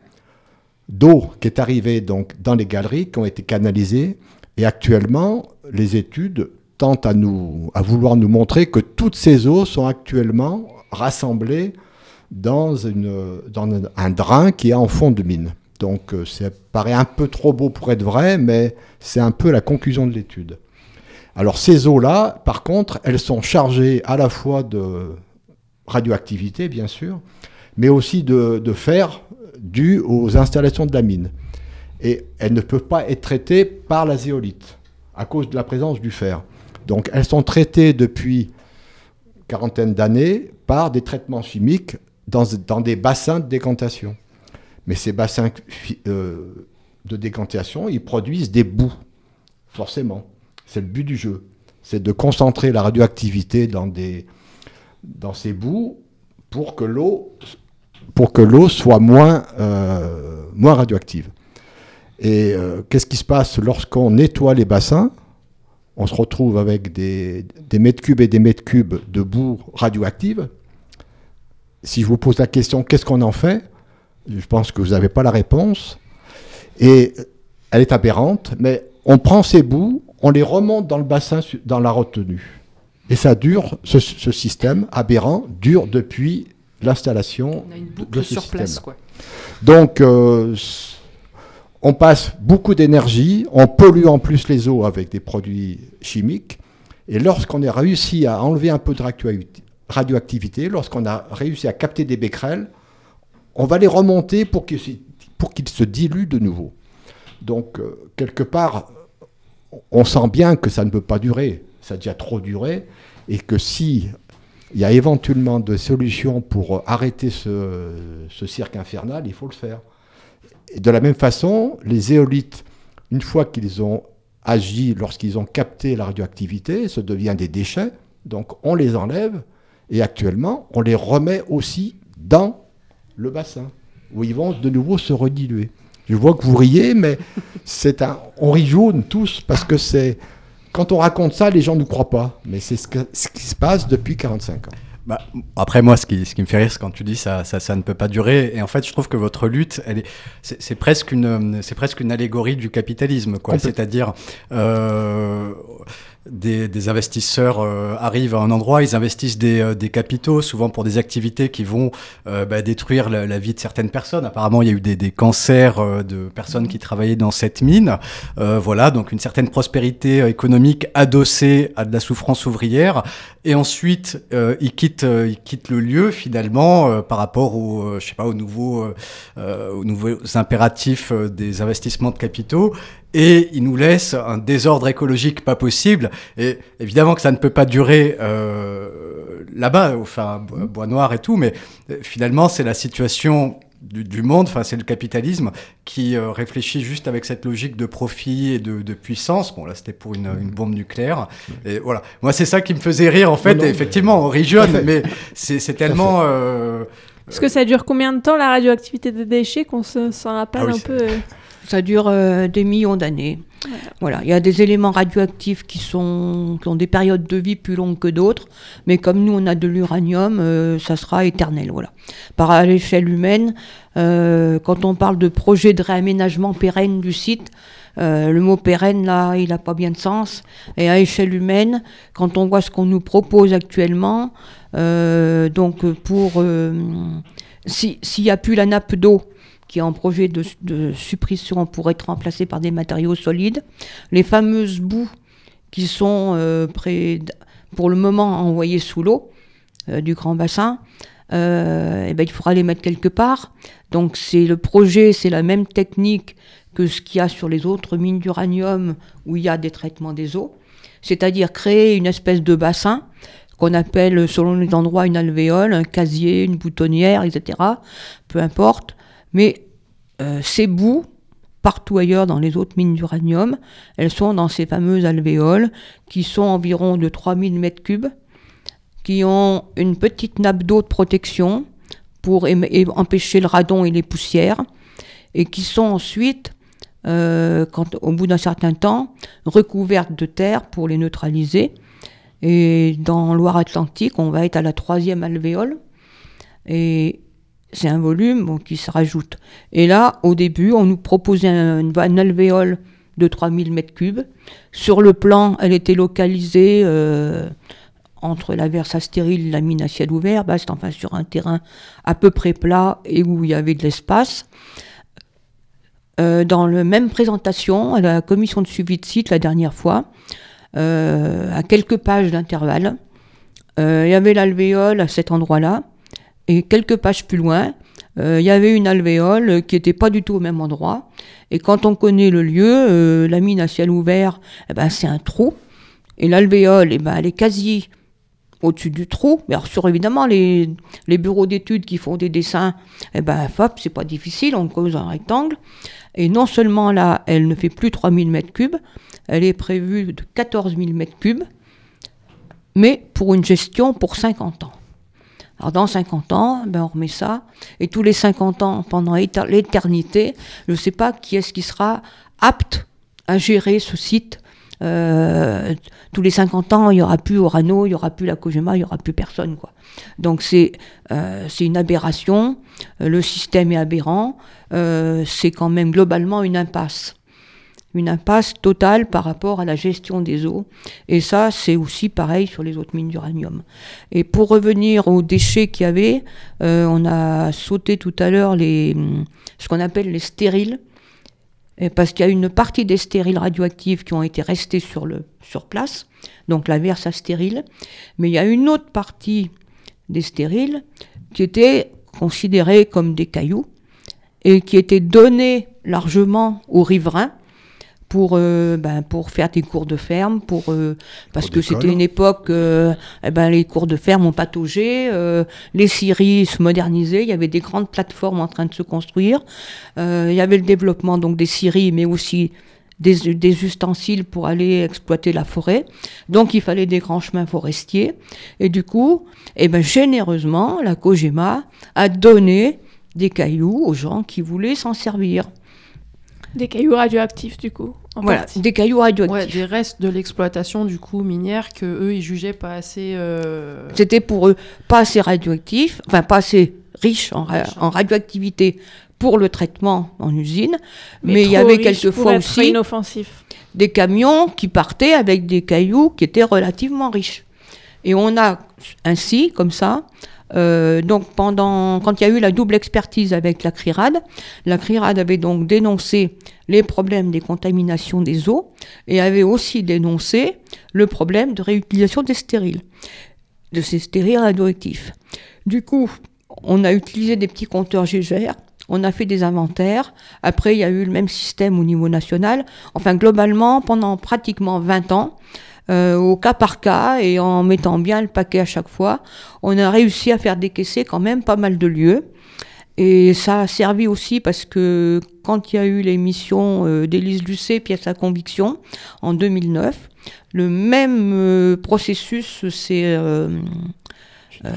d'eau qui est arrivée donc dans les galeries, qui ont été canalisées, et actuellement les études tentent à, nous, à vouloir nous montrer que toutes ces eaux sont actuellement rassemblées dans, une, dans un drain qui est en fond de mine. Donc ça paraît un peu trop beau pour être vrai, mais c'est un peu la conclusion de l'étude. Alors ces eaux-là, par contre, elles sont chargées à la fois de radioactivité, bien sûr, mais aussi de, de fer dû aux installations de la mine. Et elles ne peuvent pas être traitées par la zéolite, à cause de la présence du fer. Donc elles sont traitées depuis une quarantaine d'années par des traitements chimiques dans, dans des bassins de décantation. Mais ces bassins euh, de décantation, ils produisent des boues, forcément. C'est le but du jeu. C'est de concentrer la radioactivité dans des... dans ces boues pour que l'eau, pour que l'eau soit moins, euh, moins radioactive. Et euh, qu'est-ce qui se passe lorsqu'on nettoie les bassins? On se retrouve avec des, des mètres cubes et des mètres cubes de boue radioactive. Si je vous pose la question, qu'est-ce qu'on en fait? Je pense que vous n'avez pas la réponse. Et elle est aberrante, mais on prend ces boues, on les remonte dans le bassin, dans la retenue. Et ça dure, ce, ce système aberrant dure depuis l'installation on a une boucle de ce sur système. place, quoi. Donc, euh, on passe beaucoup d'énergie, on pollue en plus les eaux avec des produits chimiques. Et lorsqu'on a réussi à enlever un peu de radioactivité, lorsqu'on a réussi à capter des becquerels, on va les remonter pour qu'ils, pour qu'ils se diluent de nouveau. Donc, euh, quelque part, on sent bien que ça ne peut pas durer. Ça a déjà trop duré, et que si il y a éventuellement des solutions pour arrêter ce, ce cirque infernal, il faut le faire. Et de la même façon, les éolites, une fois qu'ils ont agi, lorsqu'ils ont capté la radioactivité, ça devient des déchets, donc on les enlève, et actuellement, on les remet aussi dans le bassin, où ils vont de nouveau se rediluer. Je vois que vous riez, mais c'est un, on rit jaune tous, parce que c'est... Quand on raconte ça, les gens ne nous croient pas. Mais c'est ce, que, ce qui se passe depuis quarante-cinq ans. Bah, après, moi, ce qui, ce qui me fait rire, c'est quand tu dis ça, ça, ça ne peut pas durer. Et en fait, je trouve que votre lutte, elle est, c'est, c'est, presque, une, c'est presque une allégorie du capitalisme, quoi. C'est-à-dire... Euh, Des, des investisseurs euh, arrivent à un endroit, ils investissent des, euh, des capitaux, souvent pour des activités qui vont euh, bah, détruire la, la vie de certaines personnes. Apparemment, il y a eu des, des cancers euh, de personnes qui travaillaient dans cette mine. Euh, voilà, donc une certaine prospérité économique adossée à de la souffrance ouvrière. Et ensuite, euh, ils quittent, euh, ils quittent le lieu finalement euh, par rapport aux, euh, je sais pas, aux nouveaux, euh, aux nouveaux impératifs euh, des investissements de capitaux. Et il nous laisse un désordre écologique pas possible. Et évidemment que ça ne peut pas durer euh, là-bas, enfin, Bois Noir et tout, mais euh, finalement, c'est la situation du, du monde, enfin, c'est le capitalisme qui euh, réfléchit juste avec cette logique de profit et de, de puissance. Bon, là, c'était pour une, une bombe nucléaire. Et voilà. Moi, c'est ça qui me faisait rire, en fait. Non, non, et effectivement, on rit jeune, mais c'est, c'est tellement... Euh, Parce que ça dure combien de temps, la radioactivité des déchets, qu'on se, s'en rappelle ah oui, un peu euh... Ça dure euh, des millions d'années. Ouais. Voilà, il y a des éléments radioactifs qui, sont, qui ont des périodes de vie plus longues que d'autres, mais comme nous on a de l'uranium, euh, ça sera éternel. Voilà. Par à l'échelle humaine, euh, quand on parle de projet de réaménagement pérenne du site, euh, le mot pérenne là, il n'a pas bien de sens. Et à échelle humaine, quand on voit ce qu'on nous propose actuellement, euh, donc pour euh, si, s'il n'y a plus la nappe d'eau qui est en projet de, de suppression pour être remplacée par des matériaux solides. Les fameuses boues qui sont euh, près d- pour le moment envoyées sous l'eau euh, du grand bassin, euh, et ben, il faudra les mettre quelque part. Donc c'est le projet, c'est la même technique que ce qu'il y a sur les autres mines d'uranium où il y a des traitements des eaux, c'est-à-dire créer une espèce de bassin qu'on appelle selon les endroits une alvéole, un casier, une boutonnière, et cetera. Peu importe. Mais euh, ces boues, partout ailleurs dans les autres mines d'uranium, elles sont dans ces fameuses alvéoles qui sont environ de trois mille mètres cubes, qui ont une petite nappe d'eau de protection pour em- em- empêcher le radon et les poussières, et qui sont ensuite, euh, quand, au bout d'un certain temps, recouvertes de terre pour les neutraliser. Et dans Loire-Atlantique, on va être à la troisième alvéole. Et c'est un volume bon, qui se rajoute. Et là, au début, on nous proposait un, une, une alvéole de trois mille mètres cubes. Sur le plan, elle était localisée euh, entre la Versa stérile et la mine à ciel ouvert, bah, c'est enfin sur un terrain à peu près plat et où il y avait de l'espace. Euh, dans la même présentation, à la commission de suivi de site, la dernière fois, euh, à quelques pages d'intervalle, euh, il y avait l'alvéole à cet endroit-là. Et quelques pages plus loin, euh, il y avait une alvéole qui n'était pas du tout au même endroit. Et quand on connaît le lieu, euh, la mine à ciel ouvert, eh ben, c'est un trou. Et l'alvéole, eh ben, elle est quasi au-dessus du trou. Mais alors, sur évidemment, les, les bureaux d'études qui font des dessins, eh ben, hop, c'est pas difficile, on cause un rectangle. Et non seulement là, elle ne fait plus trois mille mètres cubes, elle est prévue de quatorze mille mètres cubes, mais pour une gestion pour cinquante ans. Alors dans cinquante ans, ben on remet ça, et tous les cinquante ans, pendant l'éternité, je ne sais pas qui est-ce qui sera apte à gérer ce site. Euh, tous les cinquante ans, il n'y aura plus Orano, il n'y aura plus la Cogema, il n'y aura plus personne, quoi. Donc c'est, euh, c'est une aberration, le système est aberrant, euh, c'est quand même globalement une impasse. Une impasse totale par rapport à la gestion des eaux. Et ça, c'est aussi pareil sur les autres mines d'uranium. Et pour revenir aux déchets qu'il y avait, euh, on a sauté tout à l'heure les, ce qu'on appelle les stériles, et parce qu'il y a une partie des stériles radioactifs qui ont été restés sur, le, sur place, donc la Versa stérile, mais il y a une autre partie des stériles qui était considérée comme des cailloux et qui étaient donnés largement aux riverains pour euh, ben, pour faire des cours de ferme, pour euh, parce pour que c'était une époque euh, eh ben les cours de ferme ont pataugé, euh, les scieries se modernisaient, il y avait des grandes plateformes en train de se construire, euh, il y avait le développement donc des scieries, mais aussi des, des ustensiles pour aller exploiter la forêt, donc il fallait des grands chemins forestiers, et du coup, eh ben généreusement, la Cogema a donné des cailloux aux gens qui voulaient s'en servir. Des cailloux radioactifs, du coup. En voilà, partie. des cailloux radioactifs. Ouais, des restes de l'exploitation, du coup, minière, que eux ils jugeaient pas assez... Euh... C'était pour eux pas assez radioactif, enfin pas assez riche en, ra- en radioactivité pour le traitement en usine, mais, mais il y avait quelquefois aussi inoffensif. Des camions qui partaient avec des cailloux qui étaient relativement riches. Et on a ainsi, comme ça... Euh, donc pendant, quand il y a eu la double expertise avec la CRIRAD, la CRIRAD avait donc dénoncé les problèmes des contaminations des eaux et avait aussi dénoncé le problème de réutilisation des stériles, de ces stériles radioactifs. Du coup, on a utilisé des petits compteurs Gégère, on a fait des inventaires, après il y a eu le même système au niveau national, enfin globalement pendant pratiquement vingt ans, Euh, au cas par cas et en mettant bien le paquet à chaque fois, on a réussi à faire décaisser quand même pas mal de lieux. Et ça a servi aussi parce que quand il y a eu l'émission euh, d'Élise Lucet, Pièce à conviction, en deux mille neuf, le même euh, processus s'est, euh, euh,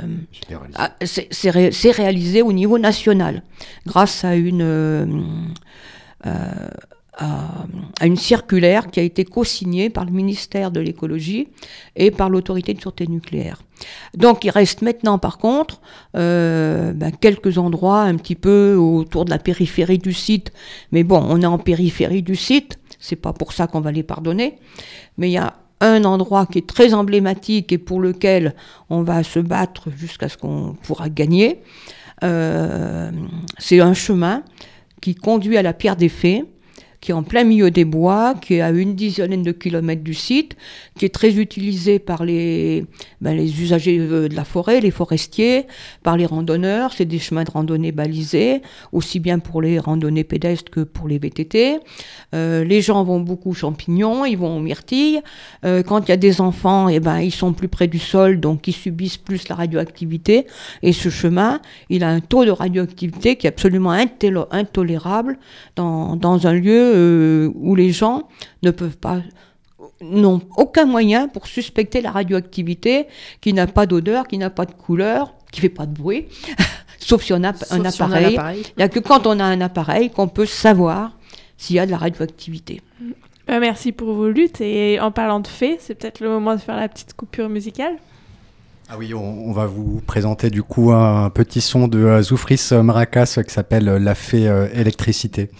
ah, c'est, c'est, ré, c'est réalisé au niveau national grâce à une... Euh, euh, à, à une circulaire qui a été co-signée par le ministère de l'écologie et par l'autorité de sûreté nucléaire. Donc il reste maintenant par contre euh, ben, quelques endroits un petit peu autour de la périphérie du site, mais bon, on est en périphérie du site, c'est pas pour ça qu'on va les pardonner, mais il y a un endroit qui est très emblématique et pour lequel on va se battre jusqu'à ce qu'on pourra gagner. Euh, c'est un chemin qui conduit à la Pierre des Fées, qui est en plein milieu des bois, qui est à une dizaine de kilomètres du site, qui est très utilisé par les, ben, les usagers de la forêt, les forestiers, par les randonneurs. C'est des chemins de randonnée balisés, aussi bien pour les randonnées pédestres que pour les V T T. Euh, les gens vont beaucoup aux champignons, ils vont aux myrtilles. Euh, quand il y a des enfants, eh ben, ils sont plus près du sol, donc ils subissent plus la radioactivité. Et ce chemin, il a un taux de radioactivité qui est absolument intélo- intolérable dans, dans un lieu euh, où les gens ne peuvent pas, n'ont aucun moyen pour suspecter la radioactivité, qui n'a pas d'odeur, qui n'a pas de couleur, qui fait pas de bruit, sauf si on a Sauf un si on a appareil. l'appareil. Il n'y a que quand on a un appareil qu'on peut savoir s'il y a de la radioactivité. Euh, merci pour vos luttes. Et en parlant de fées, c'est peut-être le moment de faire la petite coupure musicale. Ah oui, on, on va vous présenter du coup un, un petit son de euh, Zoufris Maracas qui s'appelle euh, La Fée euh, Électricité.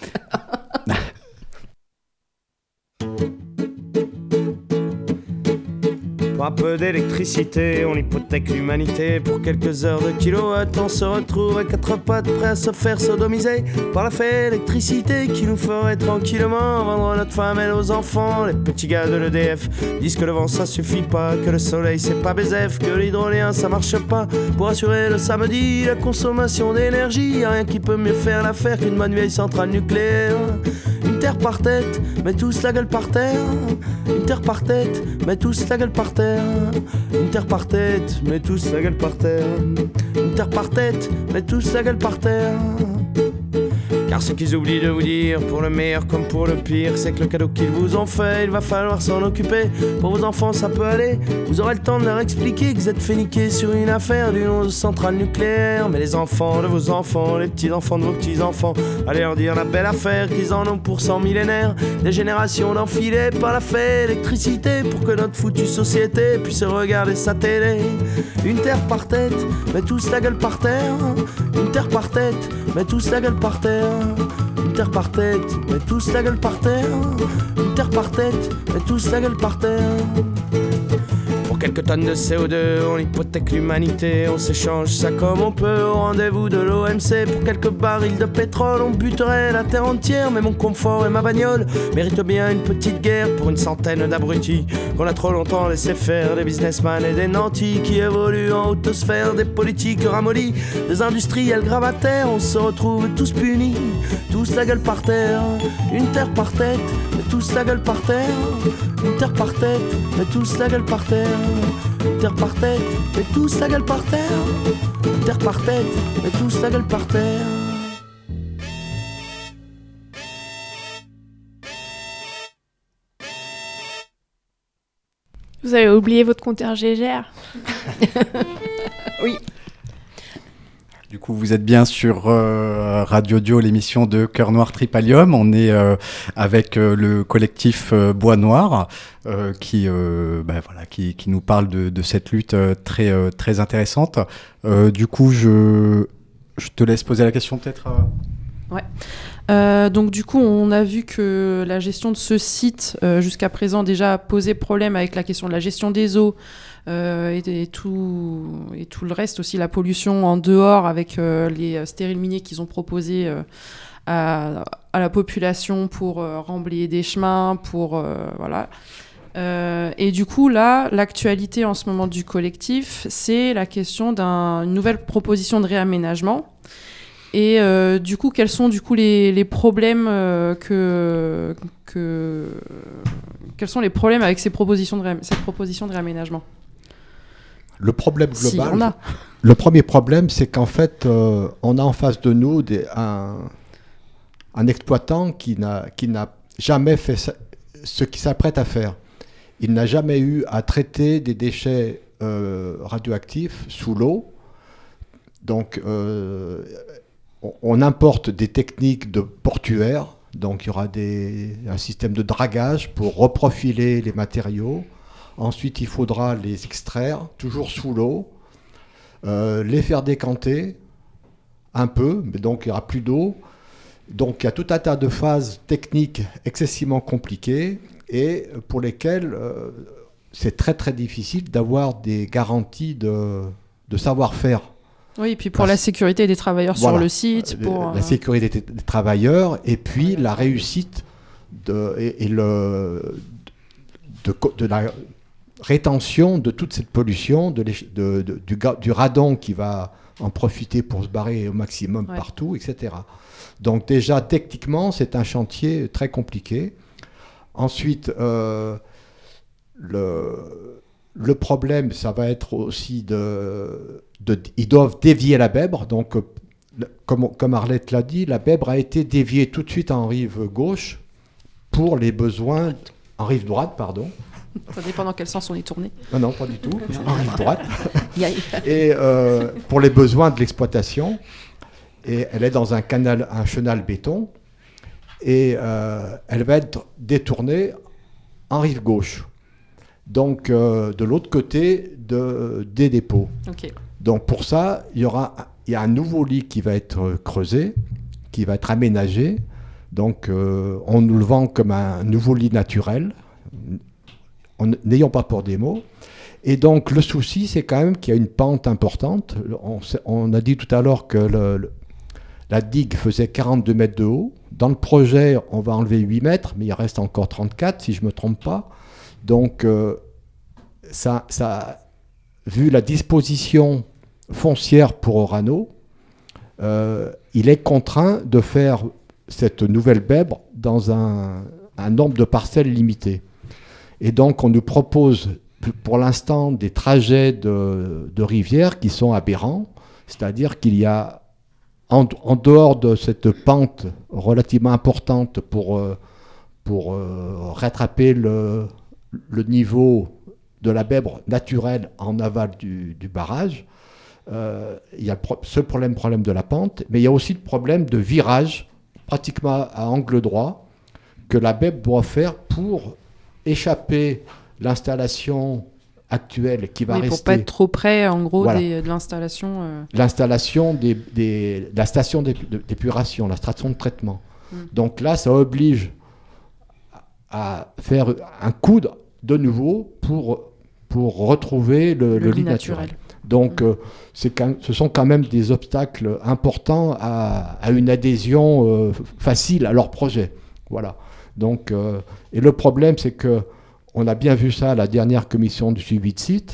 Pour un peu d'électricité, on hypothèque l'humanité. Pour quelques heures de kilowatts, on se retrouve à quatre pattes, prêts à se faire sodomiser par la fée électricité qui nous ferait tranquillement vendre notre femme et nos enfants. Les petits gars de l'E D F disent que le vent ça suffit pas, que le soleil c'est pas bésef, que l'hydrolien ça marche pas. Pour assurer le samedi la consommation d'énergie, y'a rien qui peut mieux faire l'affaire qu'une bonne vieille centrale nucléaire. Une terre par tête, mais tous la gueule par terre. Une terre par tête, mais tous la gueule par terre. Une terre par tête, mais tous la gueule par terre. Une terre par tête, mais tous la gueule par terre. Car ce qu'ils oublient de vous dire, pour le meilleur comme pour le pire, c'est que le cadeau qu'ils vous ont fait, il va falloir s'en occuper. Pour vos enfants ça peut aller, vous aurez le temps de leur expliquer que vous êtes fait niquer sur une affaire du nom de centrale nucléaire. Mais les enfants de vos enfants, les petits-enfants de vos petits-enfants, allez leur dire la belle affaire qu'ils en ont pour cent millénaires. Des générations d'enfilés par la fée électricité, pour que notre foutue société puisse regarder sa télé. Une terre par tête, mais tous la gueule par terre. Une terre par tête, mais tous la gueule par terre. Une terre par tête, mais tous la gueule par terre. Une terre par tête, mais tous la gueule par terre. Pour quelques tonnes de C O deux, on hypothèque l'humanité. On s'échange ça comme on peut au rendez-vous de l'O M C. Pour quelques barils de pétrole, on buterait la terre entière. Mais mon confort et ma bagnole méritent bien une petite guerre pour une centaine d'abrutis qu'on a trop longtemps laissé faire. Des businessmen et des nantis qui évoluent en haute sphère. Des politiques ramollis, des industriels gravataires. On se retrouve tous punis, tous la gueule par terre. Une terre par tête, mais tous la gueule par terre. Une terre par tête, mais tous la gueule par terre. Une terre par tête, mais tous la gueule par terre. Une terre par tête, mais tous la gueule par terre. Vous avez oublié votre compteur G G R. Oui. Du coup, vous êtes bien sur euh, Radio Dio, l'émission de Cœur Noir Tripalium. On est euh, avec euh, le collectif euh, Bois Noir euh, qui, euh, ben, voilà, qui, qui nous parle de, de cette lutte euh, très, euh, très intéressante. Euh, du coup, je, je te laisse poser la question peut-être. Euh... Ouais. Euh, donc du coup, on a vu que la gestion de ce site, euh, jusqu'à présent, déjà posait problème avec la question de la gestion des eaux euh, et, et, tout, et tout le reste aussi, la pollution en dehors avec euh, les stériles miniers qu'ils ont proposés euh, à, à la population pour euh, remblayer des chemins, pour euh, voilà. Euh, et du coup, là, l'actualité en ce moment du collectif, c'est la question d'une nouvelle proposition de réaménagement. Et euh, du coup, quels sont du coup les, les problèmes euh, que, que quels sont les problèmes avec ces propositions de ré, cette proposition de réaménagement ? Le problème global, si, on a. Le premier problème, c'est qu'en fait, euh, on a en face de nous des, un, un exploitant qui n'a qui n'a jamais fait ça, ce qu'il s'apprête à faire. Il n'a jamais eu à traiter des déchets euh, radioactifs sous l'eau. Donc, euh, on importe des techniques de portuaires Donc il y aura des, un système de dragage pour reprofiler les matériaux. Ensuite, il faudra les extraire, toujours sous l'eau, euh, les faire décanter un peu, mais donc il n'y aura plus d'eau. Donc il y a tout un tas de phases techniques excessivement compliquées et pour lesquelles euh, c'est très très difficile d'avoir des garanties de, de savoir-faire. Oui, et puis pour Parce, la sécurité des travailleurs voilà, sur le site. Pour, la euh... sécurité des, des travailleurs et puis la réussite de, et, et le, de, de la rétention de toute cette pollution, de, de, de, du, du radon qui va en profiter pour se barrer au maximum ouais. partout, et cetera. Donc déjà, techniquement, c'est un chantier très compliqué. Ensuite, euh, le, le problème, ça va être aussi de... de ils doivent dévier la Bèbre. Donc, comme, comme Arlette l'a dit, la Bèbre a été déviée tout de suite en rive gauche pour les besoins... En rive droite, pardon. Ça dépend dans quel sens on est tourné. Non, non, pas du tout. En rive droite. Et euh, pour les besoins de l'exploitation... Et elle est dans un canal, un chenal béton, et euh, elle va être détournée en rive gauche, donc euh, de l'autre côté de, des dépôts. Okay. Donc pour ça, il y aura, il y a un nouveau lit qui va être creusé, qui va être aménagé. Donc euh, on nous le vend comme un nouveau lit naturel, n'ayons pas peur des mots. Et donc le souci, c'est quand même qu'il y a une pente importante. On, on a dit tout à l'heure que le, le la digue faisait quarante-deux mètres de haut. Dans le projet, on va enlever huit mètres, mais il reste encore trente-quatre, si je ne me trompe pas. Donc, euh, ça, ça, vu la disposition foncière pour Orano, euh, il est contraint de faire cette nouvelle Bèbre dans un, un nombre de parcelles limité. Et donc, on nous propose pour l'instant des trajets de, de rivière qui sont aberrants, c'est-à-dire qu'il y a En, en dehors de cette pente relativement importante pour, euh, pour euh, rattraper le, le niveau de la Bèbre naturelle en aval du, du barrage, euh, il y a pro- ce problème, problème de la pente, mais il y a aussi le problème de virage, pratiquement à angle droit, que la Bèbre doit faire pour échapper l'installation actuelle qui va oui, rester... pour pas être trop près, en gros, voilà. des, de l'installation... Euh... L'installation des, des, de la station d'épuration, la station de traitement. Mm. Donc là, ça oblige à faire un coude de nouveau pour, pour retrouver le, le, le lit naturel. naturel. Donc, mm. euh, c'est quand, ce sont quand même des obstacles importants à, à une adhésion euh, facile à leur projet. Voilà. Donc, euh, et le problème, c'est que on a bien vu ça à la dernière commission du suivi de site.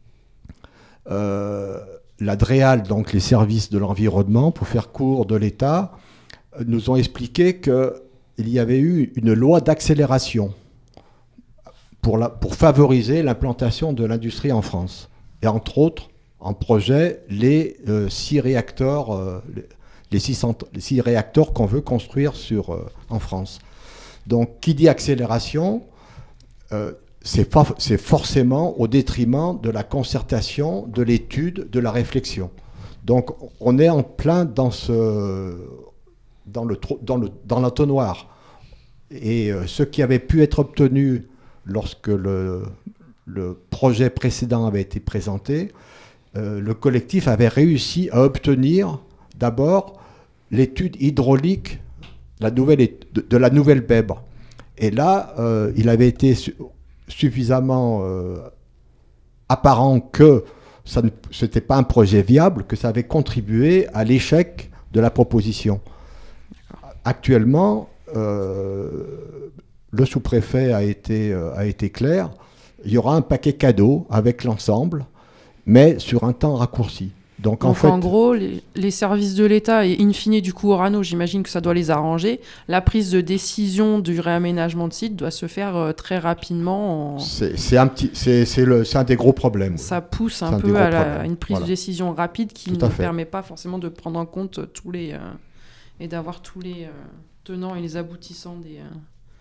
Euh, la DREAL, donc les services de l'environnement, pour faire court de l'État, nous ont expliqué qu'il y avait eu une loi d'accélération pour, la, pour favoriser l'implantation de l'industrie en France. Et entre autres, en projet, les euh, six réacteurs, euh, les, les, six, les six réacteurs qu'on veut construire sur, euh, en France. Donc, qui dit accélération, Euh, c'est, pas, c'est forcément au détriment de la concertation, de l'étude, de la réflexion. Donc on est en plein dans, ce, dans, le, dans, le, dans l'entonnoir. Et euh, ce qui avait pu être obtenu lorsque le, le projet précédent avait été présenté, euh, le collectif avait réussi à obtenir d'abord l'étude hydraulique la nouvelle, de, de la nouvelle Bèbre. Et là, euh, il avait été su- suffisamment euh, apparent que ce n'était pas un projet viable, que ça avait contribué à l'échec de la proposition. Actuellement, euh, le sous-préfet a été, euh, a été clair, il y aura un paquet cadeau avec l'ensemble, mais sur un temps raccourci. Donc, Donc en, fait, en gros, les, les services de l'État et in fine du coup Orano, j'imagine que ça doit les arranger. La prise de décision du réaménagement de site doit se faire euh, très rapidement. En... C'est, c'est, un petit, c'est, c'est, le, c'est un des gros problèmes. Ça pousse c'est un, un peu à, la, à une prise voilà. de décision rapide qui Tout ne fait. permet pas forcément de prendre en compte tous les... Euh, et d'avoir tous les euh, tenants et les aboutissants des... Euh...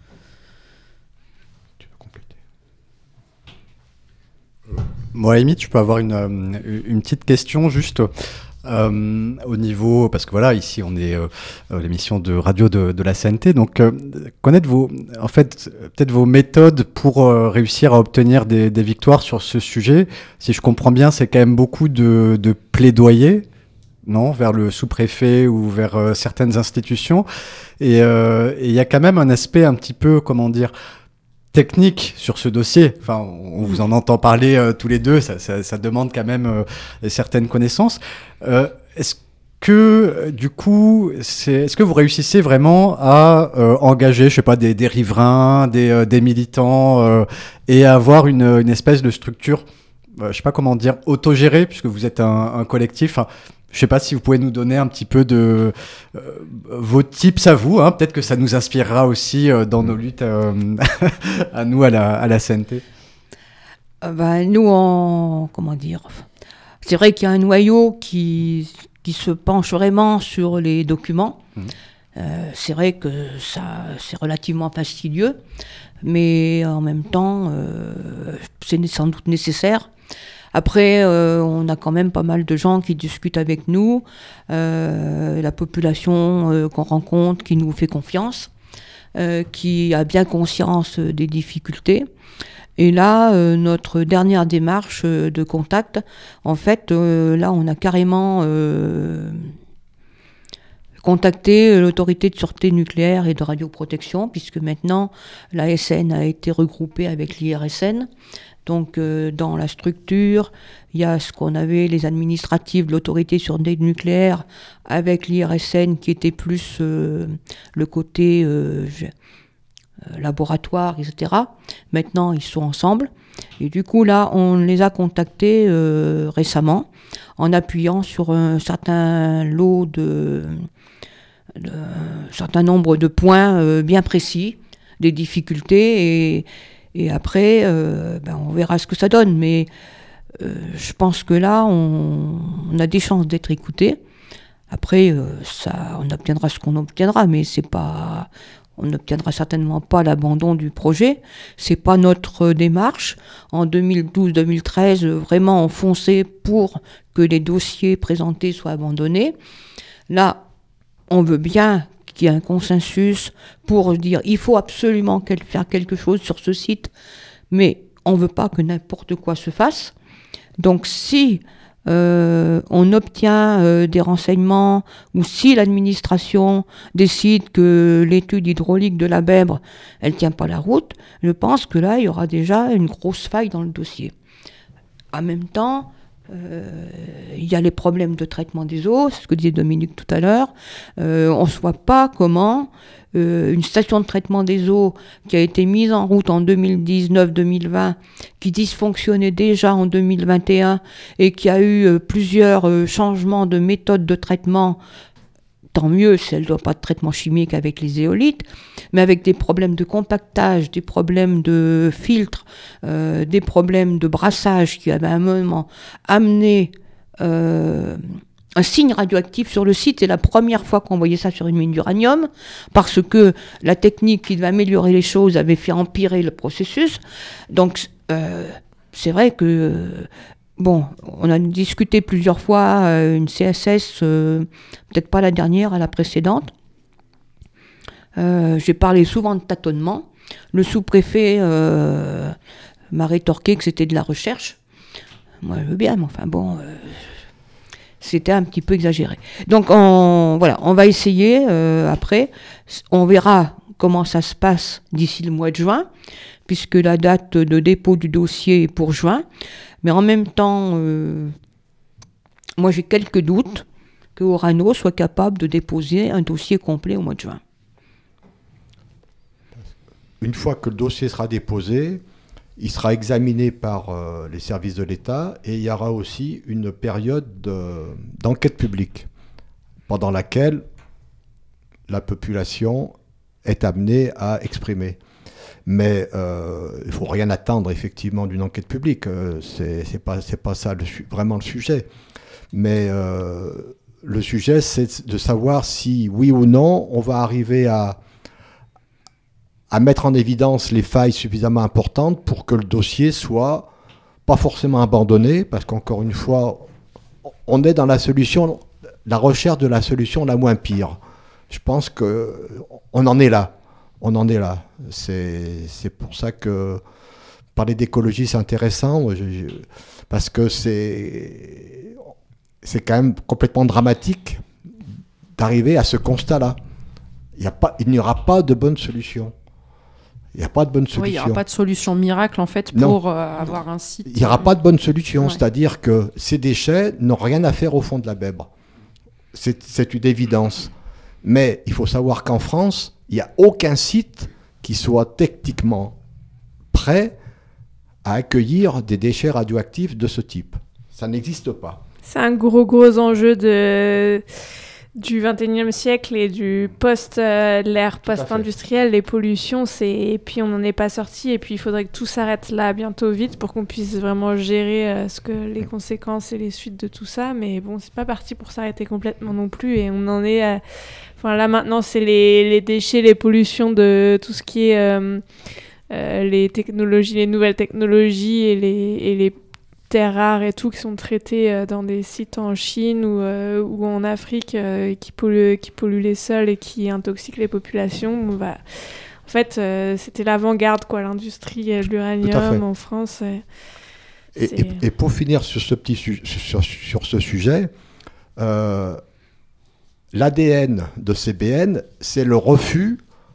Tu veux compléter ? Moi, Amy, tu peux avoir une, une petite question juste. Euh, au niveau, parce que voilà, ici on est euh, l'émission de radio de, de la C N T, donc euh, connaître vos, en fait, peut-être vos méthodes pour euh, réussir à obtenir des, des victoires sur ce sujet. Si je comprends bien, c'est quand même beaucoup de, de plaidoyer, non, vers le sous-préfet ou vers euh, certaines institutions, et il euh, y a quand même un aspect un petit peu, comment dire, technique sur ce dossier. Enfin, on vous en entend parler euh, tous les deux, ça, ça, ça demande quand même euh, certaines connaissances. Euh, est-ce que, euh, du coup, c'est, est-ce que vous réussissez vraiment à euh, engager, je sais pas, des, des riverains, des, euh, des militants, euh, et à avoir une, une espèce de structure, euh, je sais pas comment dire, autogérée, puisque vous êtes un, un collectif. Enfin, je sais pas si vous pouvez nous donner un petit peu de euh, vos tips à vous, hein. Peut-être que ça nous inspirera aussi euh, dans nos luttes euh, à nous, à la, à la C N T. Euh, bah, nous, on, comment dire, c'est vrai qu'il y a un noyau qui, qui se penche vraiment sur les documents. Mmh. Euh, c'est vrai que ça, c'est relativement fastidieux, mais en même temps, euh, c'est sans doute nécessaire. Après, euh, on a quand même pas mal de gens qui discutent avec nous, euh, la population euh, qu'on rencontre, qui nous fait confiance, euh, qui a bien conscience des difficultés. Et là, euh, notre dernière démarche euh, de contact, en fait, euh, là, on a carrément euh, contacté l'autorité de sûreté nucléaire et de radioprotection, puisque maintenant, la S N a été regroupée avec l'I R S N. Donc, euh, dans la structure, il y a ce qu'on avait, les administratifs de l'autorité sur le nucléaire, avec l'I R S N qui était plus euh, le côté euh, euh, laboratoire, et cetera. Maintenant, ils sont ensemble. Et du coup, là, on les a contactés euh, récemment, en appuyant sur un certain lot de... de un certain nombre de points euh, bien précis, des difficultés, et... Et après, euh, ben on verra ce que ça donne. Mais euh, je pense que là, on, on a des chances d'être écoutés. Après, euh, ça, on obtiendra ce qu'on obtiendra, mais c'est pas, on n'obtiendra certainement pas l'abandon du projet. C'est pas notre démarche. En deux mille douze deux mille treize, vraiment, on fonçait pour que les dossiers présentés soient abandonnés. Là, on veut bien qu'il y ait un consensus pour dire il faut absolument faire quelque chose sur ce site, mais on ne veut pas que n'importe quoi se fasse. Donc si euh, on obtient euh, des renseignements, ou si l'administration décide que l'étude hydraulique de la Bèbre, elle ne tient pas la route, je pense que là, il y aura déjà une grosse faille dans le dossier. En même temps, Euh, il y a les problèmes de traitement des eaux, c'est ce que disait Dominique tout à l'heure. Euh, on ne voit pas comment euh, une station de traitement des eaux qui a été mise en route en deux mille dix-neuf deux mille vingt, qui dysfonctionnait déjà en deux mille vingt et un et qui a eu euh, plusieurs euh, changements de méthode de traitement, tant mieux si elle ne doit pas de traitement chimique avec les éolites, mais avec des problèmes de compactage, des problèmes de filtre, euh, des problèmes de brassage qui avaient à un moment amené euh, un signe radioactif sur le site. C'est la première fois qu'on voyait ça sur une mine d'uranium, parce que la technique qui devait améliorer les choses avait fait empirer le processus. Donc, euh, c'est vrai que... Euh, Bon, on a discuté plusieurs fois, euh, une C S S, euh, peut-être pas la dernière, à la précédente. Euh, j'ai parlé souvent de tâtonnement. Le sous-préfet euh, m'a rétorqué que c'était de la recherche. Moi, je veux bien, mais enfin bon, euh, c'était un petit peu exagéré. Donc, on, voilà, on va essayer euh, après. On verra comment ça se passe d'ici le mois de juin, puisque la date de dépôt du dossier est pour juin. Mais en même temps, euh, moi j'ai quelques doutes que Orano soit capable de déposer un dossier complet au mois de juin. Une fois que le dossier sera déposé, il sera examiné par euh, les services de l'État, et il y aura aussi une période de, d'enquête publique pendant laquelle la population est amenée à exprimer. Mais euh, il ne faut rien attendre effectivement d'une enquête publique, euh, c'est, c'est pas, c'est pas ça le, vraiment le sujet. Mais euh, le sujet, c'est de savoir si, oui ou non, on va arriver à, à mettre en évidence les failles suffisamment importantes pour que le dossier soit pas forcément abandonné, parce qu'encore une fois, on est dans la solution, la recherche de la solution la moins pire. Je pense qu'on en est là. On en est là. C'est, c'est pour ça que parler d'écologie, c'est intéressant, je, je, parce que c'est, c'est quand même complètement dramatique d'arriver à ce constat-là. Il y a pas, il n'y aura pas de bonne solution. Il n'y a pas de bonne solution. Oui, il n'y aura pas de solution miracle, en fait, pour euh, avoir un site. Il n'y aura pas de bonne solution. Ouais. C'est-à-dire que ces déchets n'ont rien à faire au fond de la Bèbre. C'est, c'est une évidence. Mais il faut savoir qu'en France, il n'y a aucun site qui soit techniquement prêt à accueillir des déchets radioactifs de ce type. Ça n'existe pas. C'est un gros, gros enjeu de... du vingt et unième siècle et du post, euh, l'ère post-industrielle, les pollutions, c'est... et puis on n'en est pas sorti, et puis il faudrait que tout s'arrête là bientôt vite pour qu'on puisse vraiment gérer euh, ce que, les conséquences et les suites de tout ça, mais bon, c'est pas parti pour s'arrêter complètement non plus, et on en est... À... Enfin là maintenant, c'est les, les déchets, les pollutions de tout ce qui est euh, euh, les technologies, les nouvelles technologies et les, et les terres rares et tout qui sont traitées euh, dans des sites en Chine ou, euh, ou en Afrique euh, qui polluent, qui polluent les sols et qui intoxiquent les populations. On va... En fait, euh, c'était l'avant-garde, quoi, l'industrie de l'uranium en France. Et, et, et, et pour finir sur ce, petit su- sur, sur ce sujet, euh, l'A D N de C B N, c'est le refus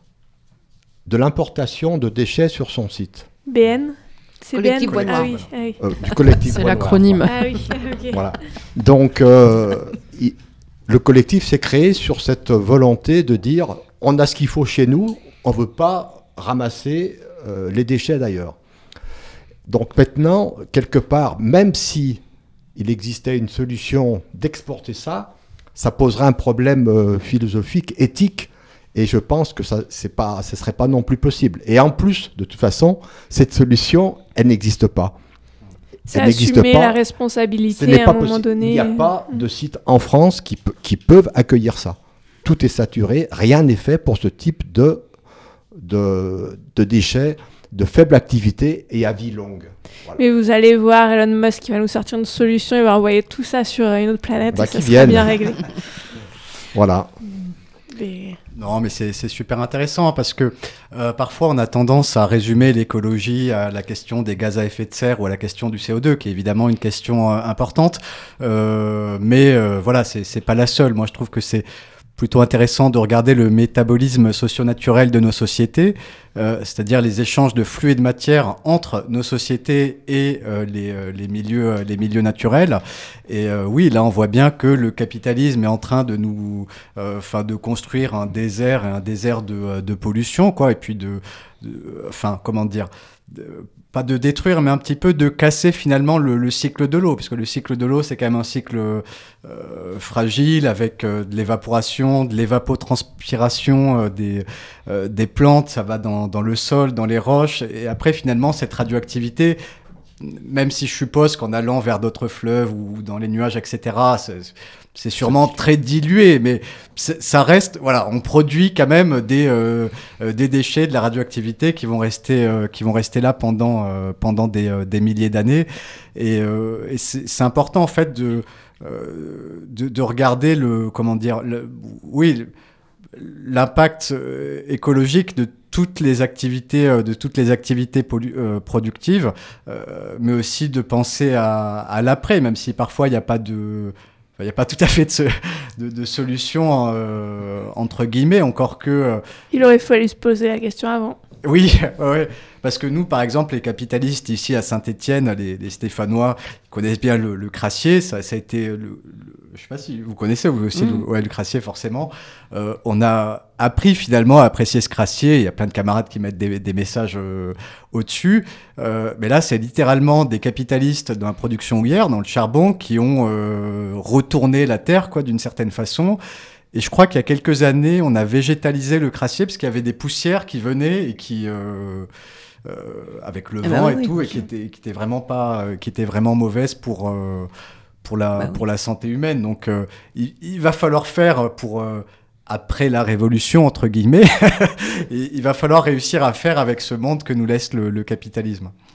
de l'importation de déchets sur son site. B N C'est Collectif B N Bois ah Noir. oui, ah oui. Euh, du collectif C'est Bois l'acronyme. Noir. Ah oui, ok. Voilà. Donc, euh, il, le collectif s'est créé sur cette volonté de dire on a ce qu'il faut chez nous, on ne veut pas ramasser euh, les déchets d'ailleurs. Donc maintenant, quelque part, même si il existait une solution d'exporter ça, ça poserait un problème euh, philosophique, éthique, et je pense que ça, c'est pas, ce ne serait pas non plus possible. Et en plus, de toute façon, cette solution, elle n'existe pas. C'est Elle n'existe assumer pas. la responsabilité Ce n'est à pas un moment possible. donné. Il n'y a pas de site en France qui, pe- qui peuvent accueillir ça. Tout est saturé, rien n'est fait pour ce type de, de, de déchets de faible activité et à vie longue. Voilà. Mais vous allez voir Elon Musk qui va nous sortir une solution, il va envoyer tout ça sur une autre planète Bah, et ça qu'ils sera viennent. bien réglé. Voilà. Mais... Non, mais c'est, c'est super intéressant parce que euh, parfois on a tendance à résumer l'écologie à la question des gaz à effet de serre ou à la question du C O deux, qui est évidemment une question euh, importante. Euh, mais euh, voilà, c'est, c'est pas la seule. Moi, je trouve que c'est plutôt intéressant de regarder le métabolisme socio-naturel de nos sociétés, euh, c'est-à-dire les échanges de flux et de matière entre nos sociétés et euh, les, euh, les, milieux, euh, les milieux naturels. Et euh, oui, là, on voit bien que le capitalisme est en train de nous, enfin, euh, de construire un désert, un désert de, de pollution, quoi, et puis de, enfin, comment dire, de, pas de détruire, mais un petit peu de casser finalement le, le cycle de l'eau, parce que le cycle de l'eau, c'est quand même un cycle euh, fragile, avec euh, de l'évaporation, de l'évapotranspiration euh, des, euh, des plantes, ça va dans, dans le sol, dans les roches, et après finalement cette radioactivité, même si je suppose qu'en allant vers d'autres fleuves ou dans les nuages, et cetera, c'est, c'est sûrement très dilué, mais ça reste, voilà, on produit quand même des, euh, des déchets, de la radioactivité qui vont rester, euh, qui vont rester là pendant, euh, pendant des, euh, des milliers d'années. Et, euh, et c'est, c'est important, en fait, de, euh, de, de regarder le, comment dire, le, oui, l'impact écologique de toutes les activités, de toutes les activités pollu- euh, productives, euh, mais aussi de penser à, à l'après, même si parfois il n'y a pas de, il n'y a pas tout à fait de, de, de solution euh, entre guillemets, encore que. Euh, il aurait fallu se poser la question avant. Oui, ouais, parce que nous, par exemple, les capitalistes ici à Saint-Étienne, les, les Stéphanois, ils connaissent bien le, le crassier. Ça, ça a été, le, le, je sais pas si vous connaissez vous aussi, mmh. le, ouais, le crassier forcément. Euh, on a appris finalement à apprécier ce crassier. Il y a plein de camarades qui mettent des, des messages euh, au-dessus. Euh, mais là, c'est littéralement des capitalistes dans la production houillère, dans le charbon, qui ont euh, retourné la terre, quoi, d'une certaine façon. Et je crois qu'il y a quelques années, on a végétalisé le crassier parce qu'il y avait des poussières qui venaient et qui, euh, euh, avec le eh vent ben et oui, tout, et qui étaient, qui étaient vraiment pas, euh, qui étaient vraiment mauvaises pour euh, pour la bah pour oui. la santé humaine. Donc, euh, il, il va falloir faire pour euh, après la révolution entre guillemets, il va falloir réussir à faire avec ce monde que nous laisse le, le capitalisme.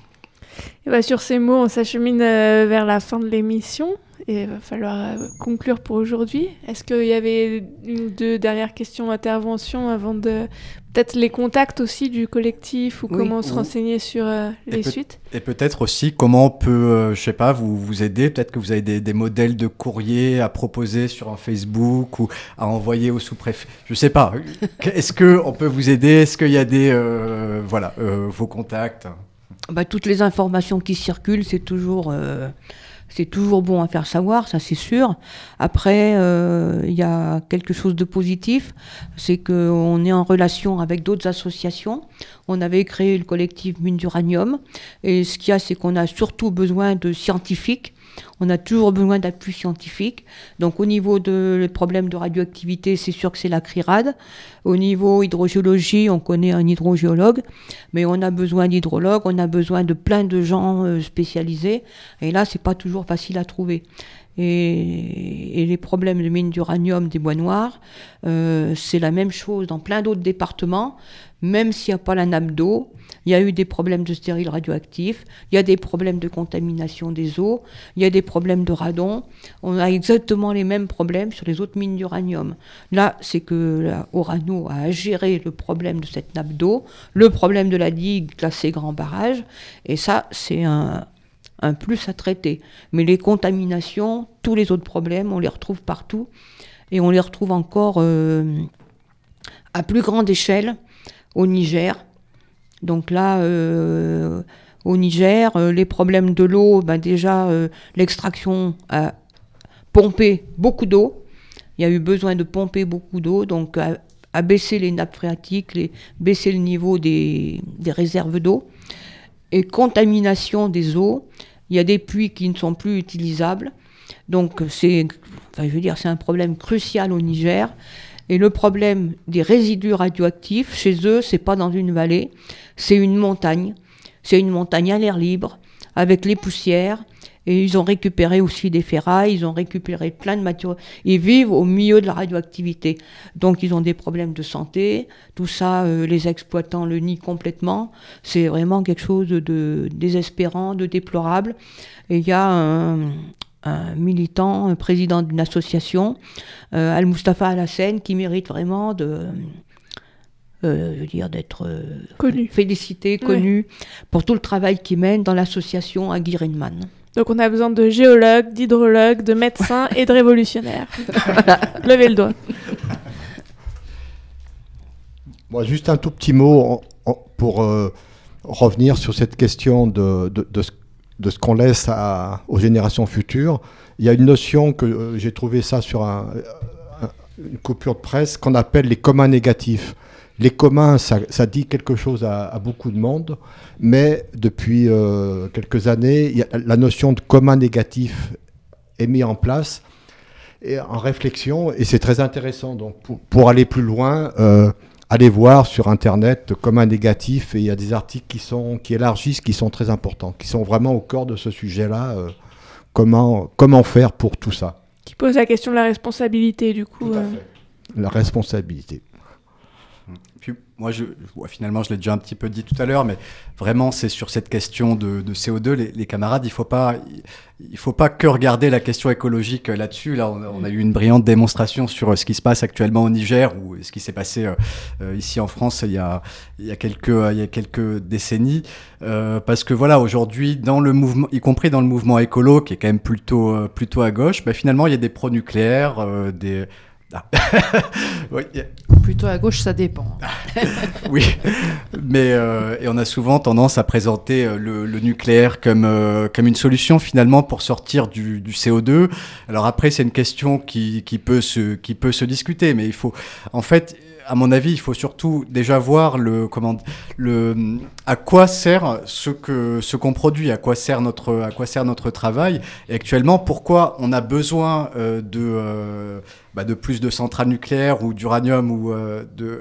Et bah, sur ces mots, on s'achemine euh, vers la fin de l'émission et il va falloir euh, conclure pour aujourd'hui. Est-ce qu'il y avait une ou deux dernières questions, interventions avant de... Peut-être les contacts aussi du collectif ou Oui. comment se Ou- renseigner sur euh, Et les peut- suites. Et peut-être aussi comment on peut, euh, je sais pas, vous, vous aider. Peut-être que vous avez des, des modèles de courrier à proposer sur un Facebook ou à envoyer au sous-préfet. Je sais pas. Est-ce que on peut vous aider? Est-ce qu'il y a des, euh, voilà, euh, vos contacts? Bah, toutes les informations qui circulent, c'est toujours, euh, c'est toujours bon à faire savoir, ça c'est sûr. Après, euh, il y a quelque chose de positif, c'est qu'on est en relation avec d'autres associations. On avait créé le collectif Mine d'Uranium, et ce qu'il y a, c'est qu'on a surtout besoin de scientifiques. On a toujours besoin d'appui scientifique. Donc au niveau des problèmes de radioactivité, c'est sûr que c'est la CRIRAD. Au niveau hydrogéologie, on connaît un hydrogéologue, mais on a besoin d'hydrologues, on a besoin de plein de gens euh, spécialisés. Et là, c'est pas toujours facile à trouver. Et, et les problèmes de mine d'uranium des bois noirs, euh, c'est la même chose dans plein d'autres départements. Même s'il n'y a pas la nappe d'eau, il y a eu des problèmes de stériles radioactifs, il y a des problèmes de contamination des eaux, il y a des problèmes de radon. On a exactement les mêmes problèmes sur les autres mines d'uranium. Là, c'est que la Orano a géré le problème de cette nappe d'eau, le problème de la digue classée grand barrage, et ça, c'est un, un plus à traiter. Mais les contaminations, tous les autres problèmes, on les retrouve partout, et on les retrouve encore euh, à plus grande échelle au Niger. Donc là, euh, au Niger, euh, les problèmes de l'eau, ben déjà, euh, l'extraction a pompé beaucoup d'eau. Il y a eu besoin de pomper beaucoup d'eau, donc à, à baisser les nappes phréatiques, les, baisser le niveau des, des réserves d'eau. Et contamination des eaux, il y a des puits qui ne sont plus utilisables. Donc c'est, enfin, je veux dire, c'est un problème crucial au Niger. Et le problème des résidus radioactifs, chez eux, c'est pas dans une vallée, c'est une montagne. C'est une montagne à l'air libre, avec les poussières. Et ils ont récupéré aussi des ferrailles, ils ont récupéré plein de matières. Ils vivent au milieu de la radioactivité. Donc ils ont des problèmes de santé. Tout ça, euh, les exploitants le nient complètement. C'est vraiment quelque chose de, de désespérant, de déplorable. Et il y a un... un militant, un président d'une association, euh, Al-Mustafa Al-Hassen, qui mérite vraiment de, euh, je veux dire, d'être euh, Connu. félicité, connu, pour tout le travail qu'il mène dans l'association Aguirre-Inman. Donc on a besoin de géologues, d'hydrologues, de médecins et de révolutionnaires. Levez le doigt. Bon, juste un tout petit mot en- en- pour euh, revenir sur cette question de, de, de ce de ce qu'on laisse à, aux générations futures. Il y a une notion que euh, j'ai trouvé ça sur un, un, une coupure de presse qu'on appelle les communs négatifs. Les communs, ça, ça dit quelque chose à, à beaucoup de monde, mais depuis euh, quelques années, il y a, la notion de commun négatif est mise en place et en réflexion, et c'est très intéressant. Donc pour, pour aller plus loin, euh, allez voir sur Internet commun négatif, et il y a des articles qui, sont, qui élargissent, qui sont très importants, qui sont vraiment au cœur de ce sujet-là. Euh, comment, comment faire pour tout ça? Qui pose la question de la responsabilité, du coup. Euh... La responsabilité. Puis moi, je, ouais, finalement, je l'ai déjà un petit peu dit tout à l'heure, mais vraiment, c'est sur cette question de, de C O deux, les, les camarades, il ne faut pas, il faut pas que regarder la question écologique là-dessus. Là, on, on a eu une brillante démonstration sur ce qui se passe actuellement au Niger ou ce qui s'est passé euh, ici en France il y a, il y a quelques, il y a quelques décennies. Euh, parce que voilà, aujourd'hui, dans le mouvement, y compris dans le mouvement écolo, qui est quand même plutôt, euh, plutôt à gauche, bah, finalement, il y a des pro-nucléaires, euh, des... Ah. Oui. Plutôt à gauche, ça dépend. Oui, mais euh, et on a souvent tendance à présenter euh, le, le nucléaire comme, euh, comme une solution finalement pour sortir du, du C O deux. Alors après, c'est une question qui, qui, peut se, qui peut se discuter, mais il faut, en fait, à mon avis, il faut surtout déjà voir le, comment, le, à quoi sert ce, que, ce qu'on produit, à quoi sert notre, à quoi sert notre travail, et actuellement, pourquoi on a besoin euh, de... Euh, Bah de plus de centrales nucléaires ou d'uranium ou euh, de,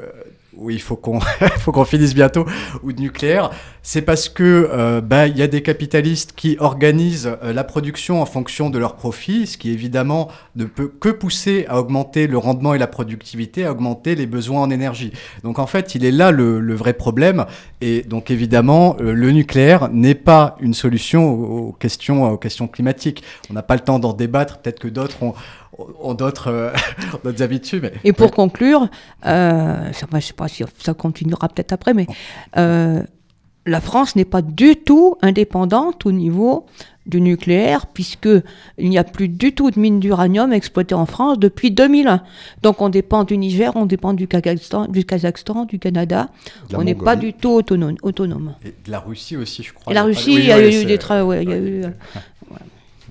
où il faut qu'on, faut qu'on finisse bientôt, ou de nucléaire, c'est parce que euh, bah, y a des capitalistes qui organisent euh, la production en fonction de leurs profits, ce qui évidemment ne peut que pousser à augmenter le rendement et la productivité, à augmenter les besoins en énergie. Donc en fait, il est là le, le vrai problème, et donc évidemment, euh, le nucléaire n'est pas une solution aux, aux questions, aux questions climatiques. On n'a pas le temps d'en débattre, peut-être que d'autres ont ont d'autres, euh, d'autres habitudes. Mais... Et pour oui. conclure, euh, ça, je ne sais pas si ça continuera peut-être après, mais euh, la France n'est pas du tout indépendante au niveau du nucléaire, puisqu'il n'y a plus du tout de mines d'uranium exploitées en France depuis deux mille un. Donc on dépend du Niger, on dépend du Kazakhstan, du, Kazakhstan, du Canada. On n'est pas du tout autonome, autonome. Et de la Russie aussi, je crois. Et la Russie, il y a, oui, il y a ouais, eu des travaux. Ouais, il y a eu... Voilà.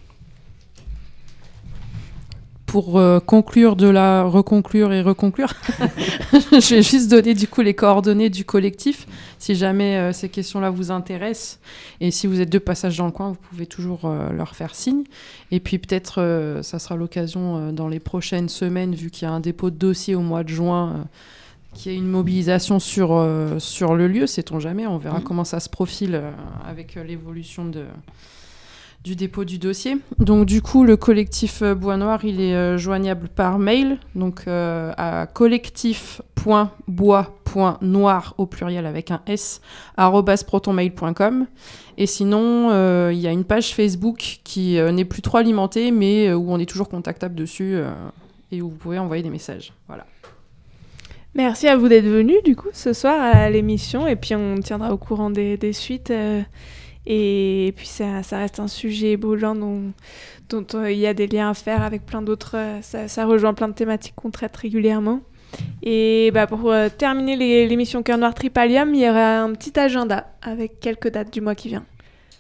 Pour euh, conclure de la reconclure et reconclure, je vais juste donner du coup les coordonnées du collectif si jamais euh, ces questions-là vous intéressent. Et si vous êtes de passage dans le coin, vous pouvez toujours euh, leur faire signe. Et puis peut-être, euh, ça sera l'occasion euh, dans les prochaines semaines, vu qu'il y a un dépôt de dossier au mois de juin, euh, qu'il y a une mobilisation sur, euh, sur le lieu, sait-on jamais. On verra mmh. comment ça se profile euh, avec euh, l'évolution de... du dépôt du dossier. Donc du coup, le collectif euh, Bois Noir, il est euh, joignable par mail, donc euh, à collectif point bois point noir au pluriel avec un S, arobase protonmail point com. Et sinon, euh, il y a une page Facebook qui euh, n'est plus trop alimentée, mais euh, où on est toujours contactable dessus euh, et où vous pouvez envoyer des messages. Voilà. Merci à vous d'être venus, du coup, ce soir à l'émission, et puis on tiendra au courant des, des suites. Euh... Et puis ça, ça reste un sujet brûlant dont, dont euh, il y a des liens à faire avec plein d'autres. Euh, ça, ça rejoint plein de thématiques qu'on traite régulièrement. Et bah, pour euh, terminer les, l'émission Cœur Noir Tripalium, il y aura un petit agenda avec quelques dates du mois qui vient.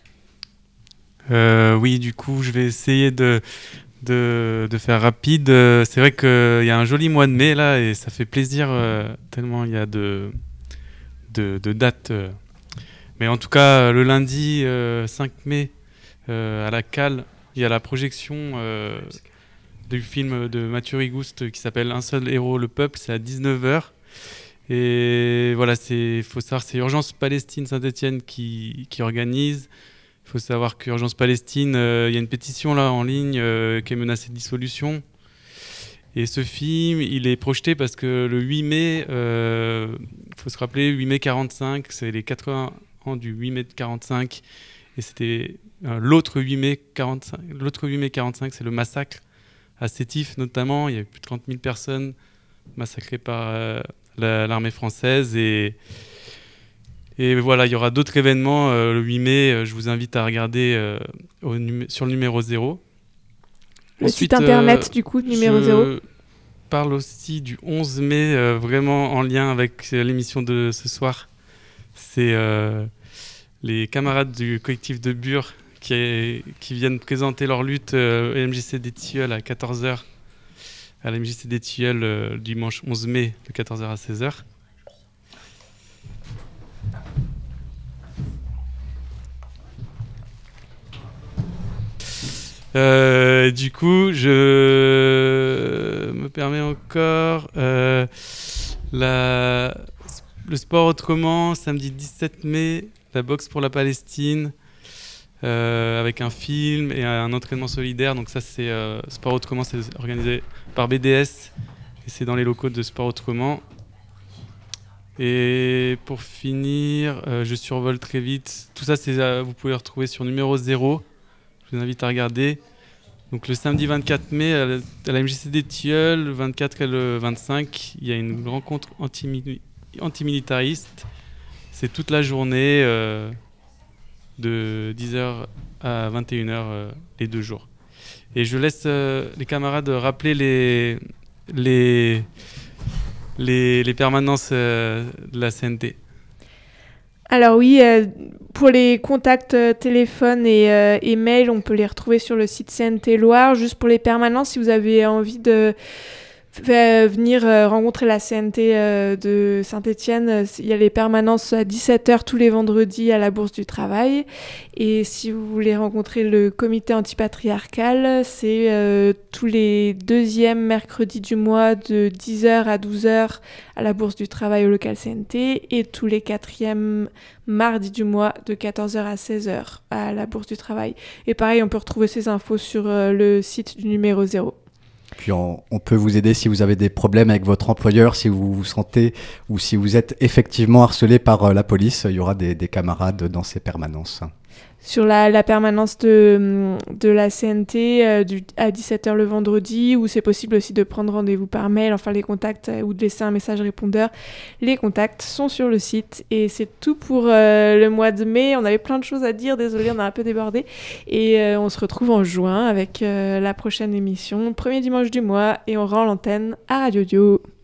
Euh, oui, du coup, je vais essayer de, de, de faire rapide. C'est vrai qu'il y a un joli mois de mai là et ça fait plaisir euh, tellement il y a de, de, de dates. Euh, Mais en tout cas, le lundi euh, cinq mai, euh, à la Cale, il y a la projection euh, du film de Mathieu Rigouste qui s'appelle Un seul héros, le peuple. C'est à dix-neuf heures. Et voilà, il faut savoir, c'est Urgence Palestine Saint-Etienne qui, qui organise. Il faut savoir qu'Urgence Palestine, euh, il y a une pétition là en ligne euh, qui est menacée de dissolution. Et ce film, il est projeté parce que le huit mai, il euh, faut se rappeler, huit mai quarante-cinq, c'est les quatre-vingts ans du huit mai quarante-cinq, et c'était euh, l'autre huit mai quarante-cinq, l'autre huit mai quarante-cinq, c'est le massacre à Sétif notamment. Il y a eu plus de trente mille personnes massacrées par euh, la, l'armée française, et, et voilà, il y aura d'autres événements euh, le huit mai. Euh, je vous invite à regarder euh, au numé- sur le numéro zéro. Le Ensuite, site internet euh, du coup, numéro zéro. Je parle aussi du onze mai, euh, vraiment en lien avec euh, l'émission de ce soir. C'est euh, les camarades du collectif de Bure qui, est, qui viennent présenter leur lutte euh, à l'M J C des Tilleuls à quatorze heures, à l'M J C des Tilleuls euh, dimanche onze mai de quatorze heures à seize heures. Euh, du coup, je me permets encore euh, la, le sport autrement, samedi dix-sept mai, la boxe pour la Palestine, euh, avec un film et un entraînement solidaire. Donc ça, c'est euh, sport autrement, c'est organisé par B D S et c'est dans les locaux de sport autrement. Et pour finir, euh, je survole très vite. Tout ça, c'est, euh, vous pouvez le retrouver sur numéro zéro. Je vous invite à regarder. Donc le samedi vingt-quatre mai, à la, à la M J C des Tilleuls, le vingt-quatre et le vingt-cinq, il y a une rencontre anti- antimilitariste. C'est toute la journée, euh, de dix heures à vingt et une heures, euh, les deux jours. Et je laisse euh, les camarades rappeler les, les, les, les permanences euh, de la C N T. Alors oui, euh, pour les contacts euh, téléphone et, euh, et mail, on peut les retrouver sur le site C N T Loire. Juste pour les permanences, si vous avez envie de, f- venir euh, rencontrer la C N T euh, de Saint-Étienne. Il y a les permanences à dix-sept heures tous les vendredis à la Bourse du Travail. Et si vous voulez rencontrer le comité antipatriarcal, c'est euh, tous les deuxièmes mercredis du mois de dix heures à douze heures à la Bourse du Travail au local C N T et tous les quatrièmes mardis du mois de quatorze heures à seize heures à la Bourse du Travail. Et pareil, on peut retrouver ces infos sur euh, le site du numéro zéro. Puis on, on peut vous aider si vous avez des problèmes avec votre employeur, si vous vous sentez ou si vous êtes effectivement harcelé par euh, la police. Il y aura des, des camarades dans ces permanences. Sur la, la permanence de, de la C N T euh, du, à dix-sept heures le vendredi, où c'est possible aussi de prendre rendez-vous par mail, enfin les contacts, euh, ou de laisser un message répondeur. Les contacts sont sur le site. Et c'est tout pour euh, le mois de mai. On avait plein de choses à dire, désolé, on a un peu débordé. Et euh, on se retrouve en juin avec euh, la prochaine émission, premier dimanche du mois, et on rend l'antenne à Radio Dio.